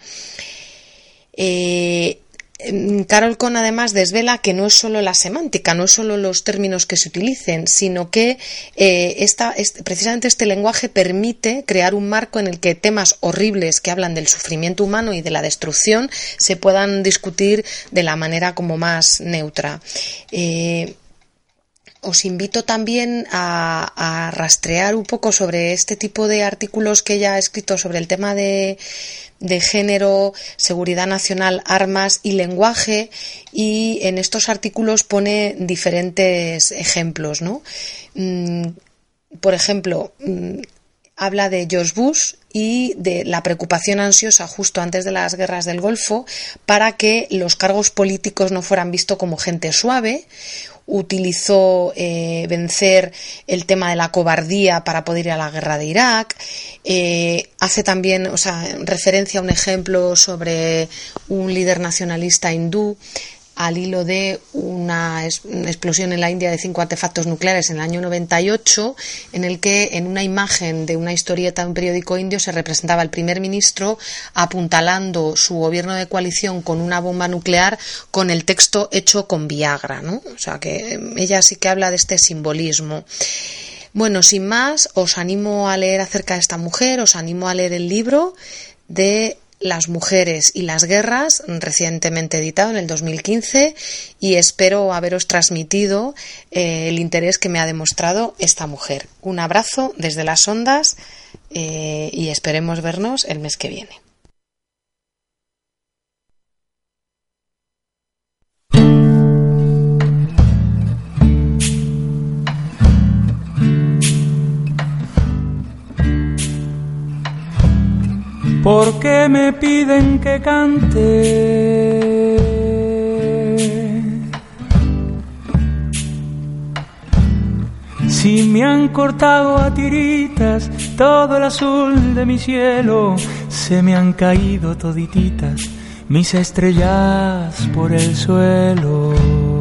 [SPEAKER 5] Eh, Carol Cohn además desvela que no es solo la semántica, no es solo los términos que se utilicen, sino que eh, esta, este, precisamente este lenguaje permite crear un marco en el que temas horribles que hablan del sufrimiento humano y de la destrucción se puedan discutir de la manera como más neutra. Eh, Os invito también a, a rastrear un poco sobre este tipo de artículos que ella ha escrito sobre el tema de, de género, seguridad nacional, armas y lenguaje, y en estos artículos pone diferentes ejemplos, ¿no? Por ejemplo, habla de George Bush y de la preocupación ansiosa justo antes de las guerras del Golfo para que los cargos políticos no fueran vistos como gente suave. Utilizó eh, vencer el tema de la cobardía para poder ir a la guerra de Irak. Eh, hace también, o sea, referencia a un ejemplo sobre un líder nacionalista hindú al hilo de una, es, una explosión en la India de cinco artefactos nucleares en el año noventa y ocho, en el que en una imagen de una historieta de un periódico indio se representaba al primer ministro apuntalando su gobierno de coalición con una bomba nuclear con el texto hecho con Viagra, ¿no? O sea que ella sí que habla de este simbolismo. Bueno, sin más, os animo a leer acerca de esta mujer, os animo a leer el libro de Las mujeres y las guerras, recientemente editado en el dos mil quince, y espero haberos transmitido eh, el interés que me ha demostrado esta mujer. Un abrazo desde las ondas eh, y esperemos vernos el mes que viene.
[SPEAKER 6] ¿Por qué me piden que cante? Si me han cortado a tiritas todo el azul de mi cielo, se me han caído todititas mis estrellas por el suelo.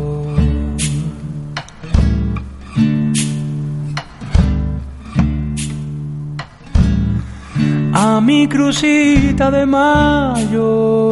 [SPEAKER 6] A mi crucita de mayo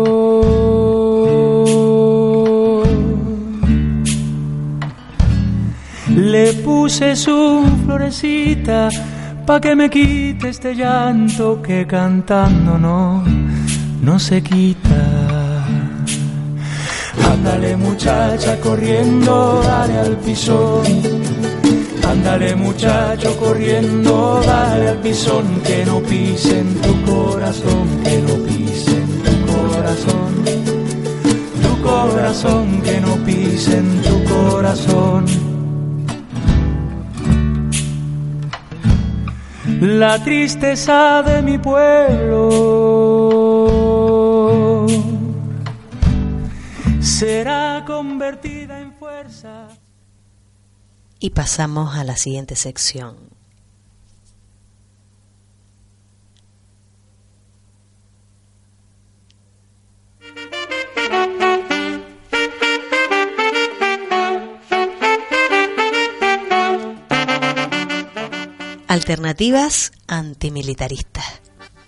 [SPEAKER 6] le puse su florecita pa' que me quite este llanto que cantando no, no se quita. Ándale muchacha corriendo, dale al pisón. Ándale muchacho corriendo, dale al pisón, que no pisen tu corazón, que no pisen tu corazón, tu corazón, que no pisen tu corazón. la tristeza de mi pueblo será convertida en fuerza.
[SPEAKER 1] Y pasamos a la siguiente sección. Alternativas antimilitaristas.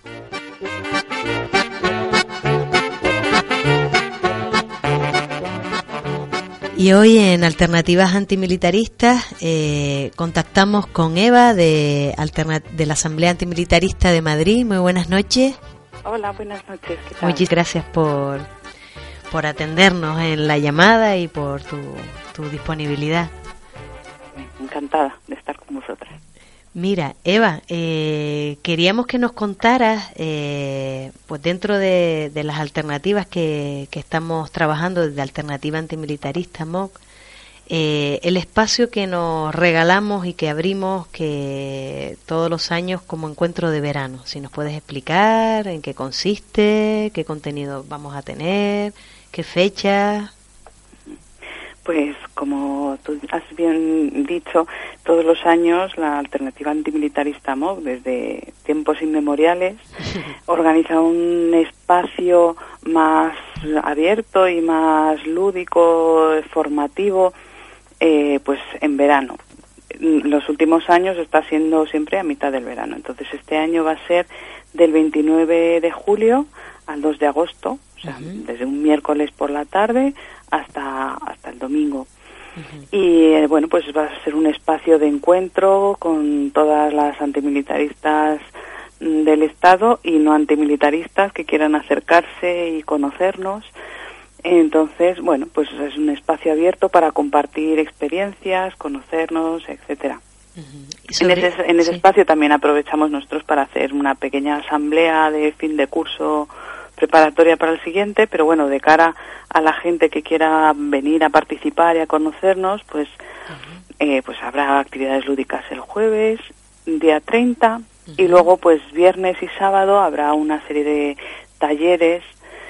[SPEAKER 1] Y hoy en Alternativas Antimilitaristas eh, contactamos con Eva de, Alterna- de la Asamblea Antimilitarista de Madrid. Muy buenas noches.
[SPEAKER 7] Hola, buenas noches. ¿Qué tal?
[SPEAKER 1] Muchas gracias por, por atendernos en la llamada y por tu, tu disponibilidad.
[SPEAKER 7] Encantada de estar con vosotras.
[SPEAKER 1] Mira, Eva, eh, queríamos que nos contaras, eh, pues dentro de, de las alternativas que, que estamos trabajando desde Alternativa Antimilitarista M O C, eh, el espacio que nos regalamos y que abrimos que todos los años como encuentro de verano. Si nos puedes explicar en qué consiste, qué contenido vamos a tener, qué fecha.
[SPEAKER 7] Pues como tú has bien dicho, todos los años la Alternativa Antimilitarista M O C, desde tiempos inmemoriales, organiza un espacio más abierto y más lúdico, formativo, eh, pues en verano. Los últimos años está siendo siempre a mitad del verano, entonces este año va a ser del veintinueve de julio al dos de agosto, o sea, uh-huh. desde un miércoles por la tarde hasta hasta el domingo. Uh-huh. Y eh, bueno, pues va a ser un espacio de encuentro con todas las antimilitaristas del Estado y no antimilitaristas que quieran acercarse y conocernos. Entonces, bueno, pues es un espacio abierto para compartir experiencias, conocernos, etcétera. Uh-huh. En ese, en ese sí. espacio también aprovechamos nosotros para hacer una pequeña asamblea de fin de curso preparatoria para el siguiente, pero bueno, de cara a la gente que quiera venir a participar y a conocernos, pues uh-huh. eh, pues habrá actividades lúdicas el jueves, día treinta, uh-huh. y luego pues viernes y sábado habrá una serie de talleres,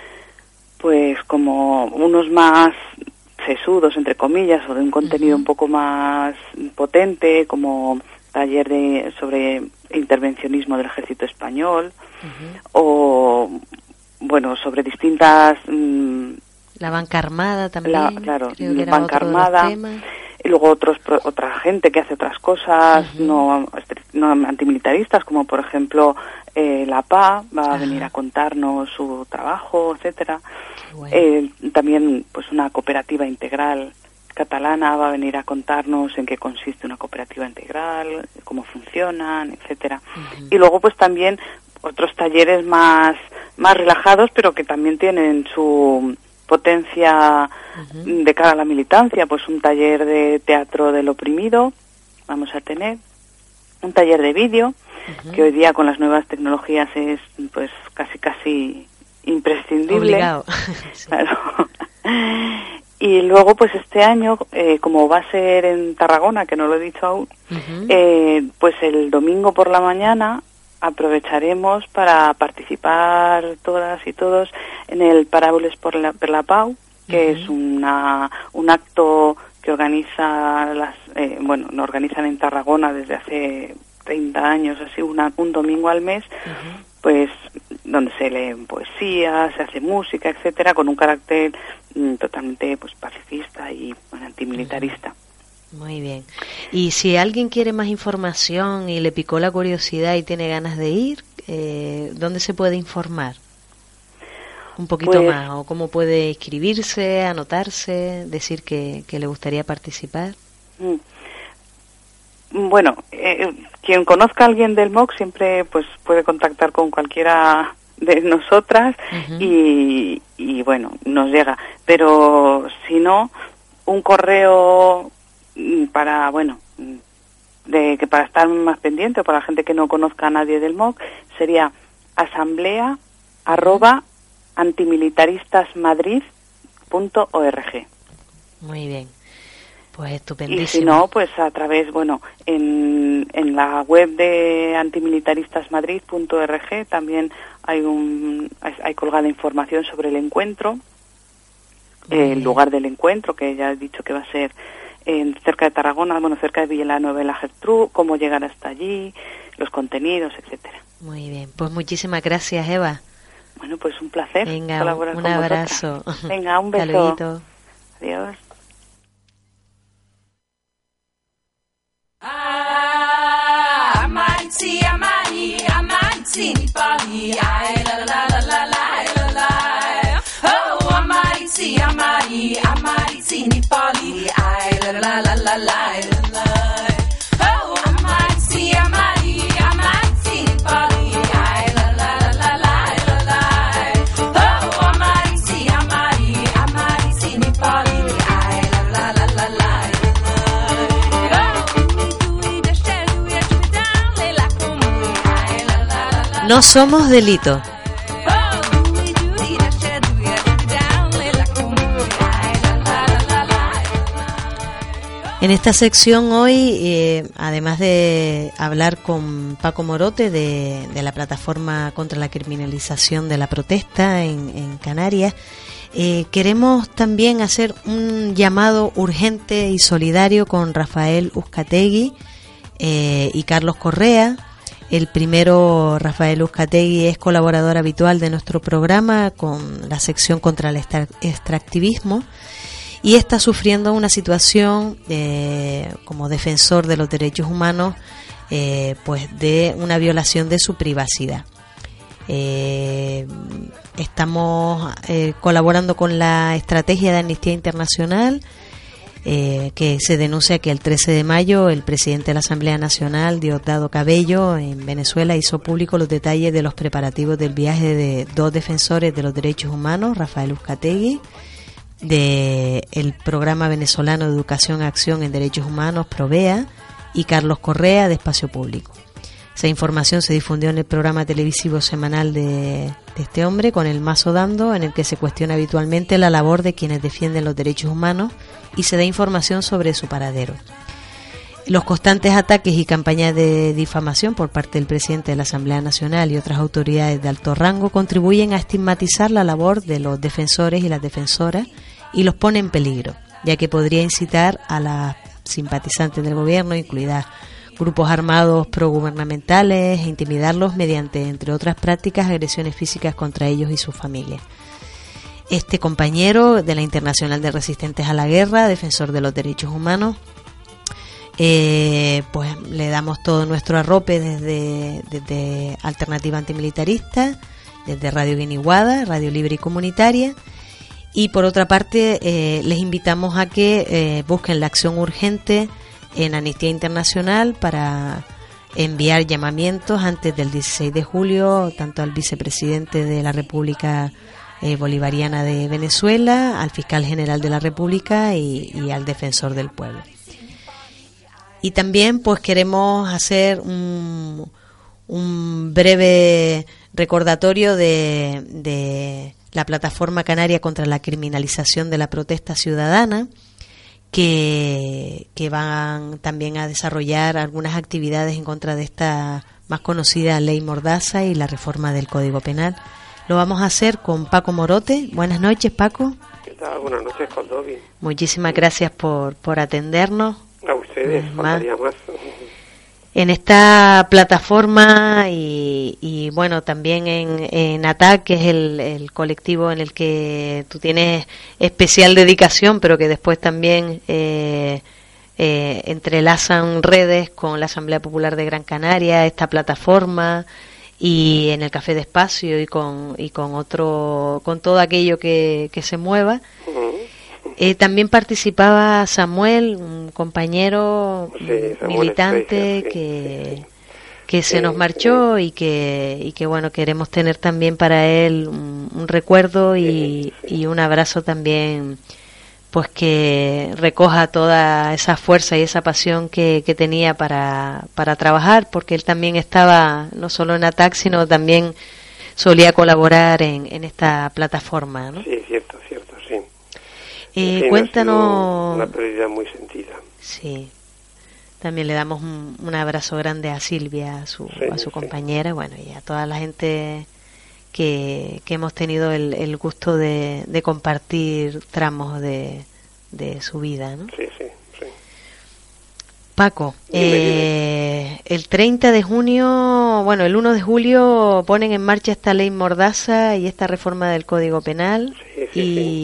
[SPEAKER 7] pues como unos más sesudos, entre comillas, o de un contenido uh-huh. un poco más potente, como taller de sobre intervencionismo del ejército español, uh-huh. o bueno, sobre distintas... Mmm,
[SPEAKER 1] la banca armada también.
[SPEAKER 7] La, claro, la banca armada. Y luego otros otra gente que hace otras cosas, uh-huh. no, no antimilitaristas, como por ejemplo eh, la P A va uh-huh. a venir a contarnos su trabajo, etcétera. Bueno. Eh, también pues una cooperativa integral catalana va a venir a contarnos en qué consiste una cooperativa integral, cómo funcionan, etcétera. Uh-huh. Y luego pues también otros talleres más más relajados, pero que también tienen su potencia uh-huh. de cara a la militancia, pues un taller de teatro del oprimido vamos a tener, un taller de vídeo, uh-huh. que hoy día con las nuevas tecnologías es pues casi casi imprescindible.
[SPEAKER 1] Obligado. Sí.
[SPEAKER 7] Claro. Y luego pues este año, eh, como va a ser en Tarragona, que no lo he dicho aún, uh-huh. eh, pues el domingo por la mañana aprovecharemos para participar todas y todos en el Paráboles por la, per la Pau, que uh-huh. es una un acto que organiza las eh, bueno, lo organizan en Tarragona desde hace treinta años, así una, un domingo al mes, uh-huh. pues donde se leen poesía, se hace música, etcétera, con un carácter mm, totalmente pues pacifista y bueno, antimilitarista. Uh-huh.
[SPEAKER 1] Muy bien. Y si alguien quiere más información y le picó la curiosidad y tiene ganas de ir, eh, ¿dónde se puede informar? Un poquito pues, más, o cómo puede inscribirse, anotarse, decir que, que le gustaría participar.
[SPEAKER 7] Bueno, eh, quien conozca a alguien del M O C siempre pues puede contactar con cualquiera de nosotras uh-huh. y, y bueno, nos llega. Pero si no, un correo para, bueno, de que para estar más pendiente o para la gente que no conozca a nadie del M O C sería asamblea arroba antimilitaristasmadrid punto org.
[SPEAKER 1] Muy bien. Pues estupendísimo.
[SPEAKER 7] Y si no, pues a través, bueno, en, en la web de antimilitaristasmadrid punto org también hay un hay colgada información sobre el encuentro, eh, el lugar del encuentro, que ya he dicho que va a ser en, cerca de Tarragona, bueno, cerca de Villanueva de la Geltrú, cómo llegar hasta allí, los contenidos, etcétera.
[SPEAKER 1] Muy bien, pues muchísimas gracias, Eva.
[SPEAKER 7] Bueno, pues un placer.
[SPEAKER 1] Venga,
[SPEAKER 7] colaborar
[SPEAKER 1] un
[SPEAKER 7] con
[SPEAKER 1] abrazo.
[SPEAKER 7] Vosotras. Venga, un beso.
[SPEAKER 1] Saludito.
[SPEAKER 7] Adiós.
[SPEAKER 8] Ah, amanzi, amani, amanzi, nipali, ay, la la la la la la la. Oh, amanzi, amani, amanzi, nipali, ay, la la la la la la. Oh, amanzi, amani, amanzi, nipali, ay, la la la la la la. Oh, amanzi, amani, amanzi, nipali, ay, la la la la la.
[SPEAKER 1] No somos delito. En esta sección hoy, eh, además de hablar con Paco Morote de, de la plataforma contra la criminalización de la protesta en, en Canarias, eh, queremos también hacer un llamado urgente y solidario con Rafael Uzcategui eh, y Carlos Correa. El primero, Rafael Uzcategui, es colaborador habitual de nuestro programa con la sección contra el extractivismo y está sufriendo una situación eh, como defensor de los derechos humanos, eh, pues de una violación de su privacidad. Eh, estamos eh, colaborando con la estrategia de Amnistía Internacional, Eh, que se denuncia que el trece de mayo el presidente de la Asamblea Nacional, Diosdado Cabello, en Venezuela hizo público los detalles de los preparativos del viaje de dos defensores de los derechos humanos, Rafael Uzcategui, del programa venezolano de Educación a Acción en Derechos Humanos, PROVEA, y Carlos Correa, de Espacio Público. Esa información se difundió en el programa televisivo semanal de, de este hombre, Con el Mazo Dando, en el que se cuestiona habitualmente la labor de quienes defienden los derechos humanos y se da información sobre su paradero. Los constantes ataques y campañas de difamación por parte del presidente de la Asamblea Nacional y otras autoridades de alto rango contribuyen a estigmatizar la labor de los defensores y las defensoras y los pone en peligro, ya que podría incitar a las simpatizantes del gobierno, incluidas grupos armados progubernamentales, e intimidarlos mediante, entre otras prácticas, agresiones físicas contra ellos y sus familias. Este compañero de la Internacional de Resistentes a la Guerra, defensor de los derechos humanos, eh, pues le damos todo nuestro arrope desde, desde Alternativa Antimilitarista, desde Radio Guiniguada, Radio Libre y Comunitaria. Y por otra parte, eh, les invitamos a que eh, busquen la acción urgente en Amnistía Internacional para enviar llamamientos antes del dieciséis de julio, tanto al vicepresidente de la República eh, Bolivariana de Venezuela, al fiscal general de la República y, y al defensor del pueblo. Y también pues queremos hacer un, un breve recordatorio de, de la Plataforma Canaria contra la Criminalización de la Protesta Ciudadana, que, que van también a desarrollar algunas actividades en contra de esta más conocida ley Mordaza y la reforma del Código Penal. Lo vamos a hacer con Paco Morote. Buenas noches, Paco.
[SPEAKER 9] ¿Qué tal? Buenas noches, Coldovi.
[SPEAKER 1] Muchísimas gracias por, por atendernos.
[SPEAKER 9] A ustedes, faltaría más.
[SPEAKER 1] En esta plataforma y, y bueno, también en, en A T A C, que es el, el colectivo en el que tú tienes especial dedicación, pero que después también eh, eh, entrelazan redes con la Asamblea Popular de Gran Canaria, esta plataforma, y en el Café de Espacio y con y con otro con todo aquello que, que se mueva. Uh-huh. Eh, también participaba Samuel, un compañero sí, militante Estrella, sí, que, sí. que se sí, nos marchó sí. y que y que bueno, queremos tener también para él un, un recuerdo y, sí, sí. y un abrazo también, pues que recoja toda esa fuerza y esa pasión que, que tenía para, para trabajar, porque él también estaba no solo en A T A C, sino también solía colaborar en, en esta plataforma, ¿no?
[SPEAKER 9] Sí, cierto, cierto, sí.
[SPEAKER 1] Eh,
[SPEAKER 9] en fin,
[SPEAKER 1] cuéntanos...
[SPEAKER 9] una pérdida muy sentida.
[SPEAKER 1] Sí. También le damos un, un abrazo grande a Silvia, a su,
[SPEAKER 9] Sí,
[SPEAKER 1] a su
[SPEAKER 9] sí.
[SPEAKER 1] compañera, bueno, y a toda la gente que, que hemos tenido el, el gusto de, de compartir tramos de, de su vida, ¿no?
[SPEAKER 9] Sí, sí, sí.
[SPEAKER 1] Paco,
[SPEAKER 9] Dime,
[SPEAKER 1] eh,
[SPEAKER 9] dime.
[SPEAKER 1] el treinta de junio, bueno, el uno de julio ponen en marcha esta ley Mordaza y esta reforma del Código Penal
[SPEAKER 9] Sí, sí,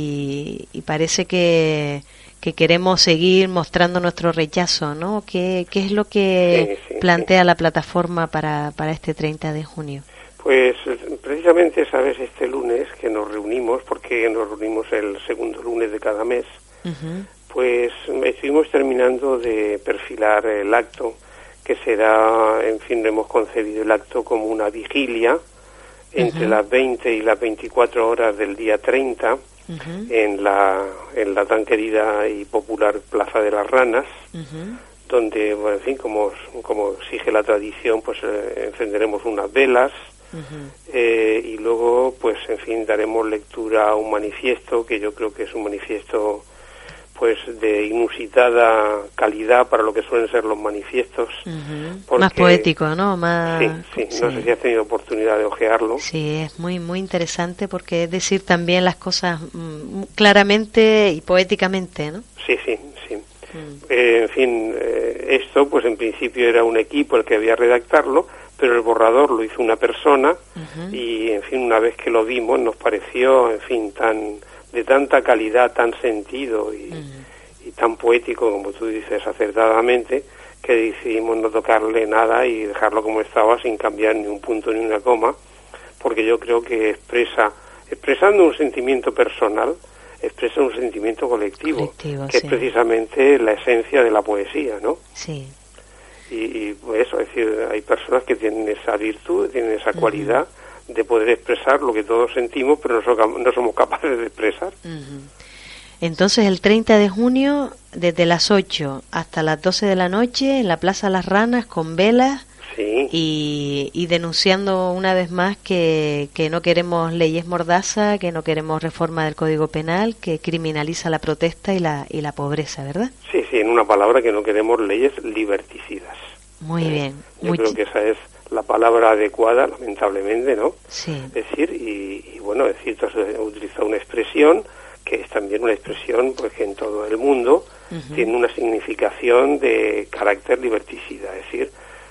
[SPEAKER 1] y, y parece que, que queremos seguir mostrando nuestro rechazo, ¿no? ¿Qué, qué es lo que
[SPEAKER 9] Sí, sí,
[SPEAKER 1] plantea la plataforma para, para este treinta de junio?
[SPEAKER 9] Pues precisamente, sabes, este lunes que nos reunimos, porque nos reunimos el segundo lunes de cada mes,
[SPEAKER 1] Uh-huh.
[SPEAKER 9] pues estuvimos terminando de perfilar el acto, que será, en fin, hemos concebido el acto como una vigilia entre
[SPEAKER 1] Uh-huh.
[SPEAKER 9] las veinte y las veinticuatro horas del día treinta,
[SPEAKER 1] Uh-huh.
[SPEAKER 9] en la en la tan querida y popular Plaza de las Ranas,
[SPEAKER 1] Uh-huh.
[SPEAKER 9] donde, bueno, en fin, como, como exige la tradición, pues eh, encenderemos unas velas,
[SPEAKER 1] Uh-huh.
[SPEAKER 9] eh, y luego, pues, en fin, daremos lectura a un manifiesto, que yo creo que es un manifiesto, pues, de inusitada calidad para lo que suelen ser los manifiestos.
[SPEAKER 1] Uh-huh.
[SPEAKER 9] Porque-
[SPEAKER 1] Más poético, ¿no? Más...
[SPEAKER 9] Sí, sí, no sé si has tenido oportunidad de ojearlo.
[SPEAKER 1] Sí, es muy muy interesante porque es decir también las cosas mm, claramente y poéticamente, ¿no?
[SPEAKER 9] Sí, sí, sí.
[SPEAKER 1] Mm.
[SPEAKER 9] Eh, en fin, eh, esto, pues, en principio era un equipo el que había redactarlo, pero el borrador lo hizo una persona.
[SPEAKER 1] Ujú.
[SPEAKER 9] Y, en fin, una vez que lo vimos nos pareció, en fin, tan de tanta calidad, tan sentido y,
[SPEAKER 1] Ujú.
[SPEAKER 9] y tan poético, como tú dices, acertadamente, que decidimos no tocarle nada y dejarlo como estaba, sin cambiar ni un punto ni una coma, porque yo creo que expresa, expresando un sentimiento personal, expresa un sentimiento colectivo,
[SPEAKER 1] Colectivo,
[SPEAKER 9] que
[SPEAKER 1] sí.
[SPEAKER 9] es precisamente la esencia de la poesía, ¿no?
[SPEAKER 1] Sí.
[SPEAKER 9] Y, y pues eso, es decir, hay personas que tienen esa virtud, tienen esa cualidad de poder expresar lo que todos sentimos, pero no, so- no somos capaces de expresar.
[SPEAKER 1] Ujú. Entonces el treinta de junio, desde las ocho hasta las doce de la noche, en la Plaza Las Ranas, con velas
[SPEAKER 9] Sí,
[SPEAKER 1] y, y denunciando una vez más que, que no queremos leyes mordaza, que no queremos reforma del Código Penal, que criminaliza la protesta y la, y la pobreza, ¿verdad?
[SPEAKER 9] sí, sí, en una palabra, que no queremos leyes liberticidas.
[SPEAKER 1] Muy bien.
[SPEAKER 9] Yo
[SPEAKER 1] Much-
[SPEAKER 9] creo que esa es la palabra adecuada, lamentablemente, ¿no?
[SPEAKER 1] Sí.
[SPEAKER 9] Es decir, y, y bueno, es decir, se utiliza una expresión que es también una expresión, pues, que en todo el mundo
[SPEAKER 1] Ujú.
[SPEAKER 9] tiene una significación de carácter liberticida, es decir,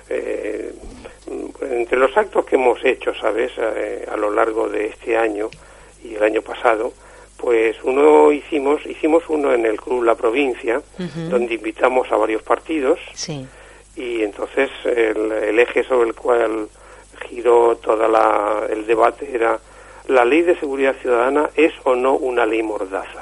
[SPEAKER 9] eh, entre los actos que hemos hecho, ¿sabes?, eh, a lo largo de este año y el año pasado, pues uno hicimos, hicimos uno en el Club La Provincia,
[SPEAKER 1] Ujú.
[SPEAKER 9] donde invitamos a varios partidos,
[SPEAKER 1] Sí.
[SPEAKER 9] y entonces el, el eje sobre el cual giró toda la, el debate era: ¿la ley de seguridad ciudadana es o no una ley mordaza?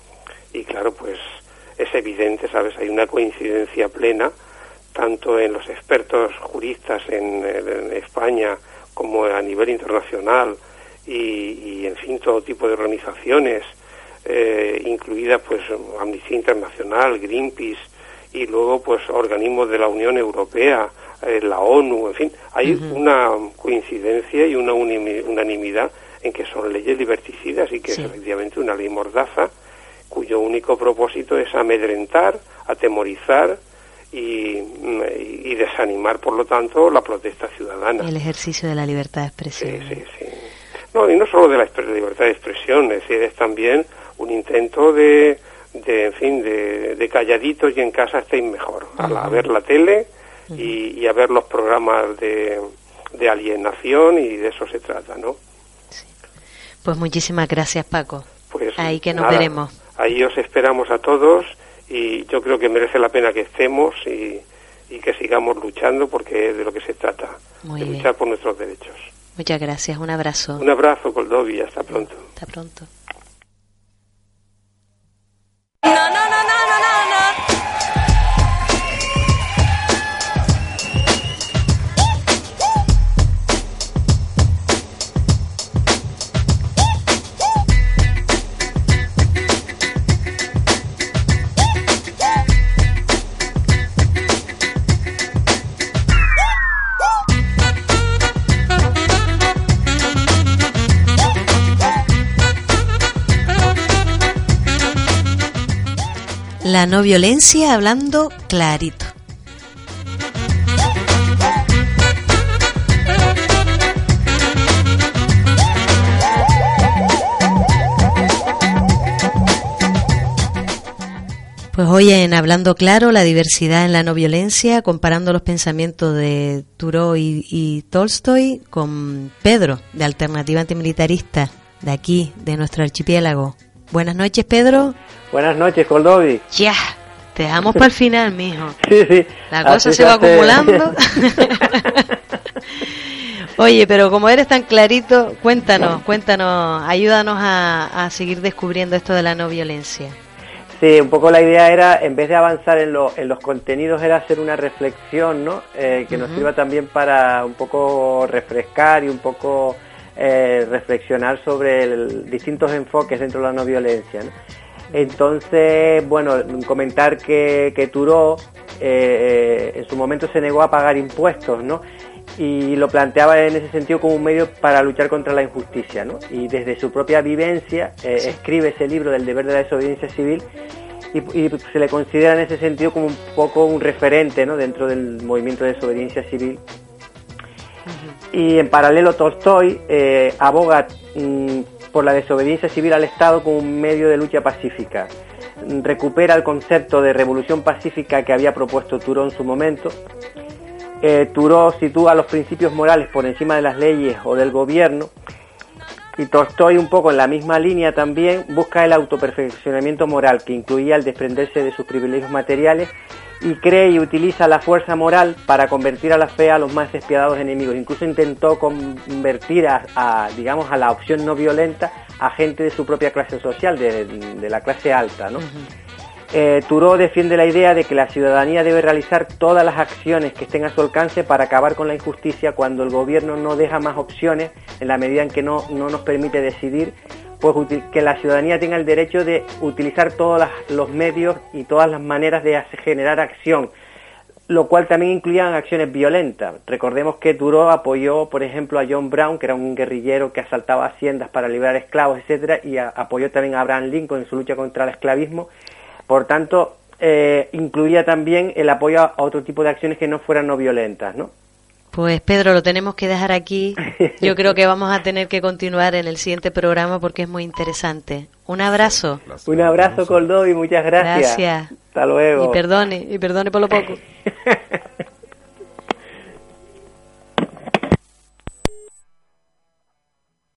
[SPEAKER 9] Y claro, pues es evidente, ¿sabes? Hay una coincidencia plena, tanto en los expertos juristas en, en España como a nivel internacional, y, y en fin, todo tipo de organizaciones, eh, incluidas pues Amnistía Internacional, Greenpeace, y luego pues organismos de la Unión Europea, eh, la ONU, en fin, hay
[SPEAKER 1] Ujú.
[SPEAKER 9] una coincidencia y una unimi- unanimidad en que son leyes liberticidas y que
[SPEAKER 1] Sí.
[SPEAKER 9] es efectivamente una ley mordaza, cuyo único propósito es amedrentar, atemorizar y, y desanimar, por lo tanto, la protesta ciudadana.
[SPEAKER 1] El ejercicio de la libertad de
[SPEAKER 9] Sí,
[SPEAKER 1] expresión.
[SPEAKER 9] sí, sí. No, y no solo de la expre- libertad de expresión, es decir, es también un intento de, de en fin, de, de calladitos y en casa estéis mejor, a, la- a ver la tele y, y a ver los programas de, de alienación, y de eso se trata, ¿no?
[SPEAKER 1] Pues muchísimas gracias, Paco.
[SPEAKER 9] Pues
[SPEAKER 1] Ahí que nos
[SPEAKER 9] nada,
[SPEAKER 1] veremos.
[SPEAKER 9] Ahí os esperamos a todos, y yo creo que merece la pena que estemos y, y que sigamos luchando, porque es de lo que se trata,
[SPEAKER 1] Muy
[SPEAKER 9] de
[SPEAKER 1] bien.
[SPEAKER 9] luchar por nuestros derechos.
[SPEAKER 1] Muchas gracias. Un abrazo.
[SPEAKER 9] Un abrazo, Coldovi, hasta pronto.
[SPEAKER 1] Hasta pronto.
[SPEAKER 8] No, no, no, no, no, no, no.
[SPEAKER 1] La no violencia hablando clarito. Pues hoy en Hablando Claro, la diversidad en la no violencia, comparando los pensamientos de Thoreau y, y Tolstoy con Pedro, de Alternativa Antimilitarista, de aquí, de nuestro archipiélago. Buenas noches, Pedro.
[SPEAKER 10] Buenas noches, Coldovi.
[SPEAKER 1] Ya, te dejamos para el final, mijo.
[SPEAKER 10] Sí, sí.
[SPEAKER 1] La cosa se va hace... acumulando. Oye, pero como eres tan clarito, cuéntanos, cuéntanos, ayúdanos a, a seguir descubriendo esto de la no violencia.
[SPEAKER 10] Sí, un poco la idea era, en vez de avanzar en, lo, en los contenidos, era hacer una reflexión, ¿no? Eh, que uh-huh. nos sirva también para un poco refrescar y un poco eh, reflexionar sobre el, distintos enfoques dentro de la no violencia, ¿no? Entonces, bueno, comentar que, que Thoreau eh, en su momento se negó a pagar impuestos, ¿no? Y lo planteaba en ese sentido como un medio para luchar contra la injusticia, ¿no? Y desde su propia vivencia eh, sí. escribe ese libro del deber de la desobediencia civil y, y se le considera en ese sentido como un poco un referente, ¿no? Dentro del movimiento de desobediencia civil. Uh-huh. Y en paralelo Tolstoy eh, aboga mm, por la desobediencia civil al Estado como un medio de lucha pacífica. Recupera el concepto de revolución pacífica que había propuesto Thoreau en su momento. Eh, Thoreau sitúa los principios morales por encima de las leyes o del gobierno, y Tolstoy, un poco en la misma línea también, busca el autoperfeccionamiento moral, que incluía el desprenderse de sus privilegios materiales, y cree y utiliza la fuerza moral para convertir a la fe a los más despiadados enemigos. Incluso intentó convertir a, a digamos, a la opción no violenta a gente de su propia clase social, de, de la clase alta, ¿no? Uh-huh. Eh, Thoreau defiende la idea de que la ciudadanía debe realizar todas las acciones que estén a su alcance para acabar con la injusticia cuando el gobierno no deja más opciones, en la medida en que no, no nos permite decidir, pues util- que la ciudadanía tenga el derecho de utilizar todos las, los medios y todas las maneras de hacer, generar acción, lo cual también incluía acciones violentas. Recordemos que Thoreau apoyó, por ejemplo, a John Brown, que era un guerrillero que asaltaba haciendas para liberar esclavos, etcétera, y a- apoyó también a Abraham Lincoln en su lucha contra el esclavismo. Por tanto, eh, incluía también el apoyo a otro tipo de acciones que no fueran no violentas, ¿no?
[SPEAKER 1] Pues Pedro, lo tenemos que dejar aquí. Yo creo que vamos a tener que continuar en el siguiente programa porque es muy interesante. Un abrazo.
[SPEAKER 10] Un abrazo, Coldovi, muchas gracias.
[SPEAKER 1] Gracias.
[SPEAKER 10] Hasta luego.
[SPEAKER 1] Y perdone, y perdone por lo poco.